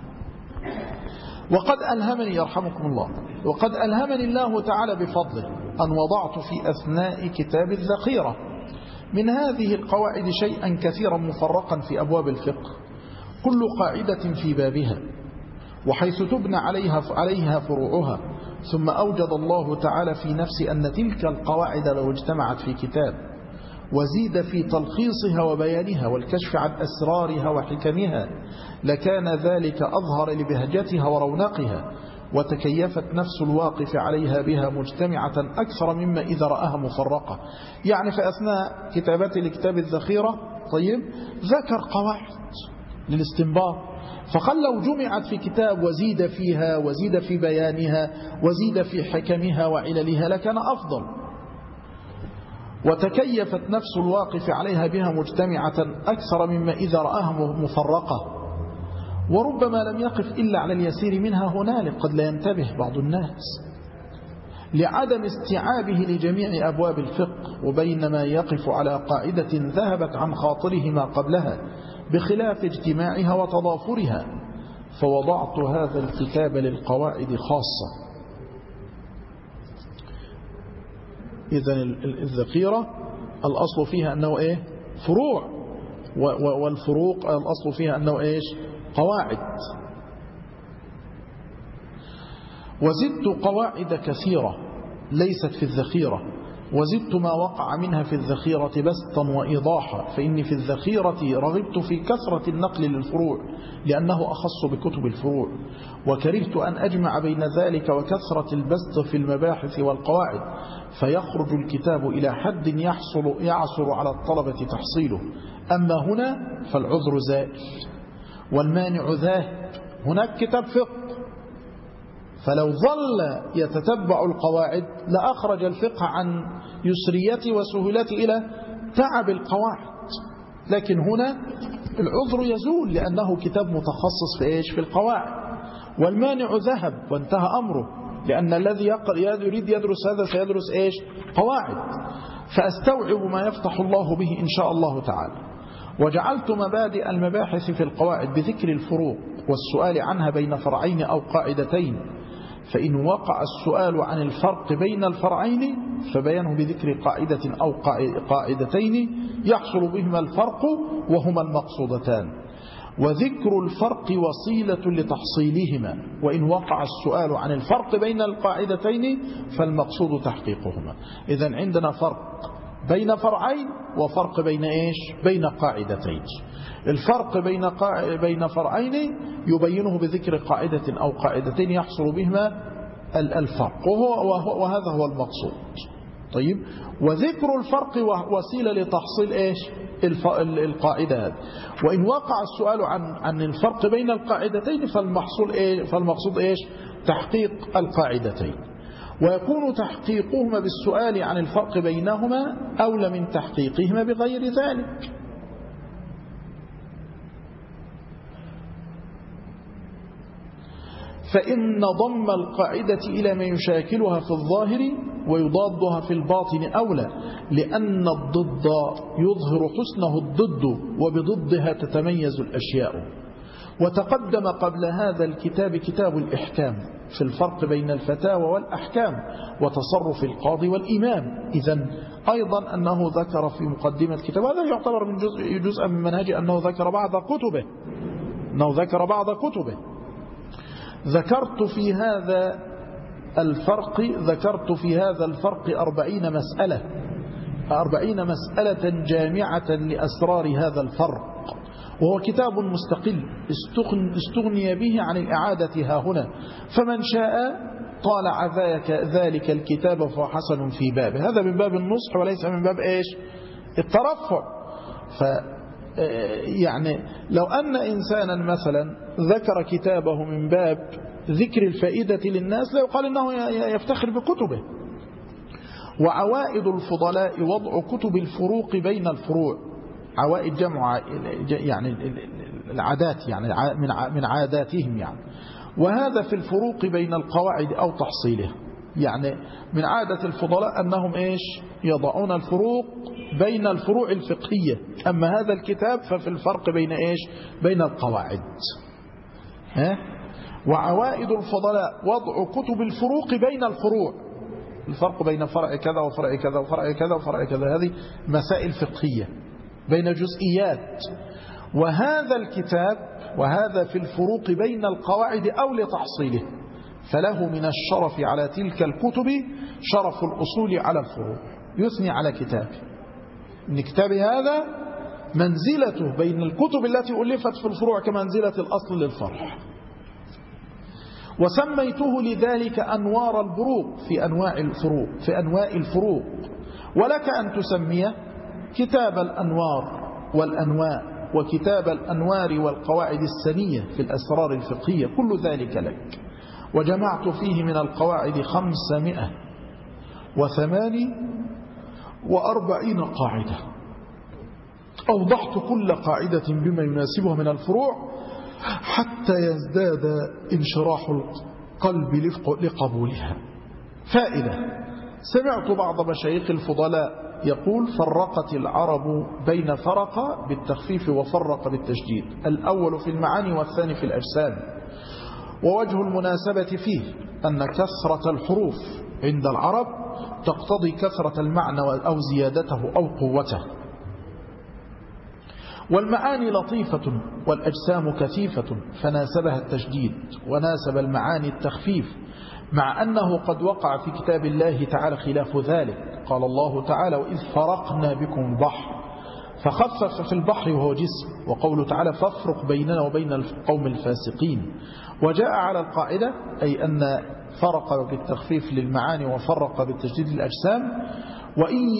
وقد ألهمني يرحمكم الله، وقد ألهمني الله تعالى بفضله أن وضعت في أثناء كتاب الذخيرة من هذه القواعد شيئا كثيرا مفرقا في أبواب الفقه، كل قاعدة في بابها، وحيث تبنى عليها فروعها. ثم أوجد الله تعالى في نفسي أن تلك القواعد لو اجتمعت في كتاب وزيد في تلخيصها وبيانها والكشف عن أسرارها وحكمها لكان ذلك أظهر لبهجتها ورونقها، وتكيفت نفس الواقف عليها بها مجتمعة أكثر مما إذا رآها مفرقة. يعني في أثناء كتابتي لكتاب الذخيرة طيب ذكر قواعد للاستنباط، فقال لو جمعت في كتاب وزيد فيها وزيد في بيانها وزيد في حكمها وعللها لكان أفضل. وتكيفت نفس الواقف عليها بها مجتمعة أكثر مما إذا رآها مفرقة، وربما لم يقف إلا على اليسير منها هنالك، قد لا ينتبه بعض الناس لعدم استيعابه لجميع أبواب الفقه، وبينما يقف على قاعدة ذهبت عن خاطره ما قبلها بخلاف اجتماعها وتضافرها. فوضعت هذا الكتاب للقواعد خاصة. إذن الذخيرة الأصل فيها أنه إيه؟ فروع، والفروق الأصل فيها أنه إيش؟ قواعد. وزدت قواعد كثيرة ليست في الذخيرة، وزدت ما وقع منها في الذخيرة بسطا وإيضاحا، فإني في الذخيرة رغبت في كثرة النقل للفروع لأنه أخص بكتب الفروع، وكرهت أن أجمع بين ذلك وكثرة البسط في المباحث والقواعد، فيخرج الكتاب إلى حد يعصر على الطلبة تحصيله. أما هنا فالعذر زائل والمانع ذاهب. هناك كتاب فقه، فلو ظل يتتبع القواعد لأخرج الفقه عن يسريته وسهولته إلى تعب القواعد، لكن هنا العذر يزول لأنه كتاب متخصص في إيش؟ في القواعد. والمانع ذهب وانتهى أمره، لأن الذي يريد يدرس هذا سيدرس إيش؟ قواعد. فأستوعب ما يفتح الله به إن شاء الله تعالى. وجعلت مبادئ المباحث في القواعد بذكر الفروق والسؤال عنها بين فرعين أو قاعدتين، فإن وقع السؤال عن الفرق بين الفرعين فبيانه بذكر قاعدة أو قاعدتين يحصل بهما الفرق وهما المقصودتان. وذكر الفرق وسيلة لتحصيلهما، وإن وقع السؤال عن الفرق بين القاعدتين فالمقصود تحقيقهما. إذن عندنا فرق بين فرعين وفرق بين إيش؟ بين قاعدتين. الفرق بين فرعين يبينه بذكر قاعدة أو قاعدتين يحصل بهما الفرق، وهذا هو المقصود. طيب، وذكر الفرق وسيلة لتحصيل إيش؟ القاعدة. وإن وقع السؤال عن الفرق بين القاعدتين فالمقصود إيش؟ تحقيق القاعدتين. ويكون تحقيقهما بالسؤال عن الفرق بينهما أولى من تحقيقهما بغير ذلك. فإن ضم القاعدة إلى ما يشاكلها في الظاهر ويضادها في الباطن أولى، لأن الضد يظهر حسنه الضد، وبضدها تتميز الأشياء. وتقدم قبل هذا الكتاب كتاب الإحكام في الفرق بين الفتاوى والأحكام وتصرف القاضي والإمام. إذن أيضا أنه ذكر في مقدمة كتاب، هذا يعتبر من جزء من منهجه، أنه ذكر بعض كتبه. ذكرت في هذا الفرق 40 مسألة جامعة لأسرار هذا الفرق، وهو كتاب مستقل استغني به عن الإعادة ها هنا، فمن شاء طالع ذلك الكتاب فحسن في بابه. هذا من باب النصح وليس من باب إيش؟ الترفع. يعني لو أن إنسانا مثلا ذكر كتابه من باب ذكر الفائدة للناس لا يقال إنه يفتخر بكتبه. وعوائد الفضلاء وضع كتب الفروق بين الفروع، عوائد جمع يعني العادات، يعني من عاداتهم يعني. وهذا في الفروق بين القواعد أو تحصيلها، يعني من عادة الفضلاء أنهم إيش؟ يضعون الفروق بين الفروع الفقهية. أما هذا الكتاب ففي الفرق بين إيش؟ بين القواعد. وعوائد الفضلاء وضع كتب الفروق بين الفروع، الفرق بين فرع كذا وفرع كذا وفرع كذا وفرع كذا، هذه مسائل فقهية بين جزئيات. وهذا الكتاب وهذا في الفروق بين القواعد أو لتحصيله، فله من الشرف على تلك الكتب شرف الأصول على الفروع. يثني على كتابه، إن كتابه هذا منزلته بين الكتب التي ألفت في الفروع كمنزلة الأصل للفرع. وسميته لذلك أنوار البروق في أنواع الفروق، ولك أن تسميه كتاب الأنوار والأنواع، وكتاب الأنوار والقواعد السنية في الأسرار الفقهية، كل ذلك لك. وجمعت فيه من القواعد 548 قاعدة، أوضحت كل قاعدة بما يناسبها من الفروع حتى يزداد انشراح القلب لقبولها. فائدة: سمعت بعض مشايخ الفضلاء يقول: فرقت العرب بين فرق بالتخفيف وفرق بالتشديد، الأول في المعاني والثاني في الأجسام. ووجه المناسبة فيه أن كثرة الحروف عند العرب تقتضي كثرة المعنى أو زيادته أو قوته. والمعاني لطيفة والأجسام كثيفة فناسبها التشديد، وناسب المعاني التخفيف، مع أنه قد وقع في كتاب الله تعالى خلاف ذلك. قال الله تعالى: وإذ فرقنا بكم البحر، فخفف في البحر وهو جسم. وقوله تعالى: فافرق بيننا وبين القوم الفاسقين. وجاء على القاعدة، أي أن فرق بالتخفيف للمعاني وفرق بالتشديد للأجسام. وإن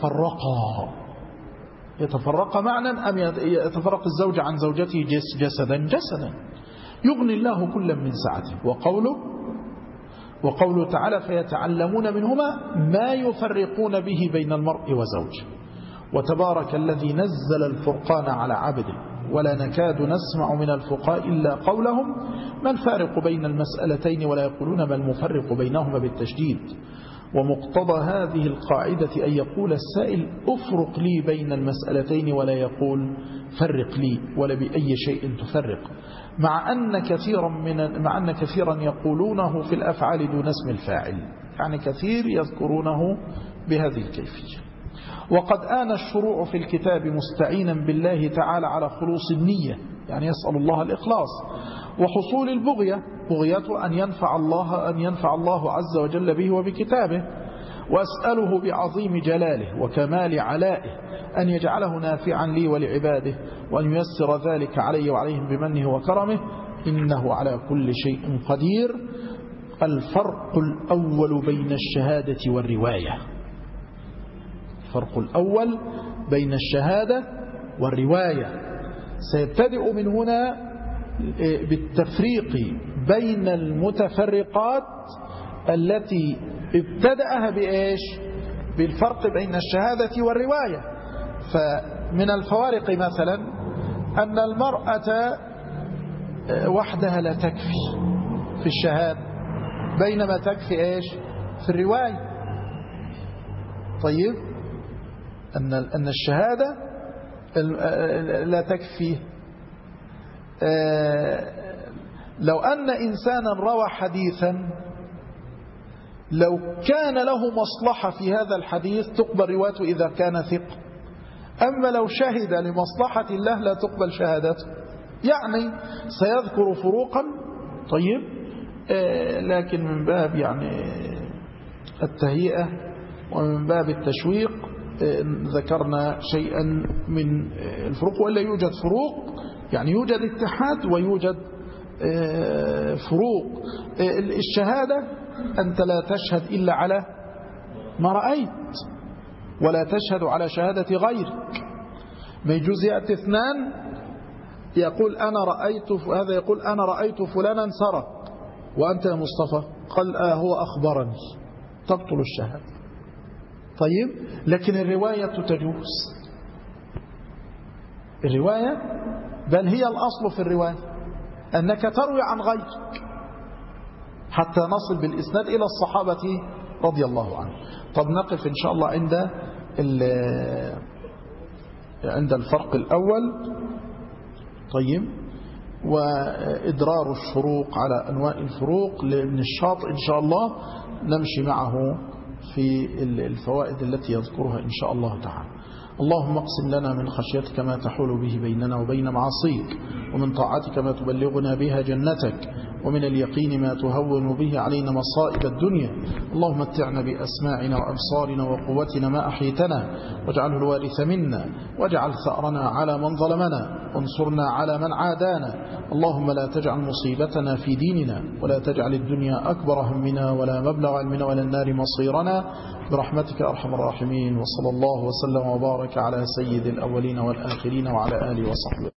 يتفرق معنى أم يتفرق الزوج عن زوجته جسدا يغني الله كلا من سعته. وقوله تعالى: فيتعلمون منهما ما يفرقون به بين المرء وزوجه. وتبارك الذي نزل الفرقان على عبده، ولا نكاد نسمع من الفقهاء إلا قولهم ما الفارق بين المسألتين، ولا يقولون ما المفرق بينهما بالتشديد. ومقتضى هذه القاعدة أن يقول السائل: أفرق لي بين المسألتين، ولا يقول فرق لي ولا بأي شيء تفرق، مع أن كثيرا يقولونه في الأفعال دون اسم الفاعل، يعني كثير يذكرونه بهذه الكيفية. وقد آن الشروع في الكتاب مستعينا بالله تعالى على خلوص النية يعني يسأل الله الإخلاص. وحصول البغية، بغيته أن ينفع الله عز وجل به وبكتابه، وأسأله بعظيم جلاله وكمال علائه أن يجعله نافعا لي ولعباده، وأن ييسر ذلك علي وعليهم بمنه وكرمه، إنه على كل شيء قدير. الفرق الأول بين الشهادة والرواية، الفرق الأول بين الشهادة والرواية. سيبتدئ من هنا بالتفريق بين المتفرقات التي ابتدأها بإيش؟ بالفرق بين الشهادة والرواية. فمن الفوارق مثلا أن المرأة وحدها لا تكفي في الشهادة، بينما تكفي إيش؟ في الرواية. طيب، أن الشهادة لا تكفي. لو أن إنسانا روى حديثا لو كان له مصلحة في هذا الحديث تقبل روايته إذا كان ثقة، أما لو شهد لمصلحة الله لا تقبل شهادته. يعني سيذكر فروقا. طيب، لكن من باب يعني التهيئة ومن باب التشويق ذكرنا شيئا من الفروق، ولا يوجد فروق، يعني يوجد اتحاد ويوجد فروق. الشهادة أنت لا تشهد إلا على ما رأيت، ولا تشهد على شهادة غيرك. ما يجوز يأتي اثنان يقول أنا رأيت، هذا يقول أنا رأيت فلانا سرق وأنت يا مصطفى قال هو أخبرني، تبطل الشهادة. طيب، لكن الرواية تجوز، الرواية بل هي الأصل في الرواية أنك تروي عن غيرك حتى نصل بالإسناد إلى الصحابة رضي الله عنهم. طب نقف إن شاء الله عند الفرق الأول. طيب، وإدرار الشروق على أنواع الفروق لابن الشاطئ إن شاء الله نمشي معه في الفوائد التي يذكرها إن شاء الله تعالى. اللهم اقسم لنا من خشيتك ما تحول به بيننا وبين معصيك، ومن طاعتك ما تبلغنا بها جنتك، ومن اليقين ما تهون به علينا مصائب الدنيا. اللهم متعنا بأسماعنا وأبصارنا وقوتنا ما أحيتنا، واجعله الوارث منا، واجعل ثأرنا على من ظلمنا، وانصرنا على من عادانا. اللهم لا تجعل مصيبتنا في ديننا، ولا تجعل الدنيا أكبر همنا ولا مبلغ علمنا ولا النار مصيرنا، برحمتك أرحم الراحمين. وصلى الله وسلم وبارك على سيد الأولين والآخرين وعلى آله وصحبه.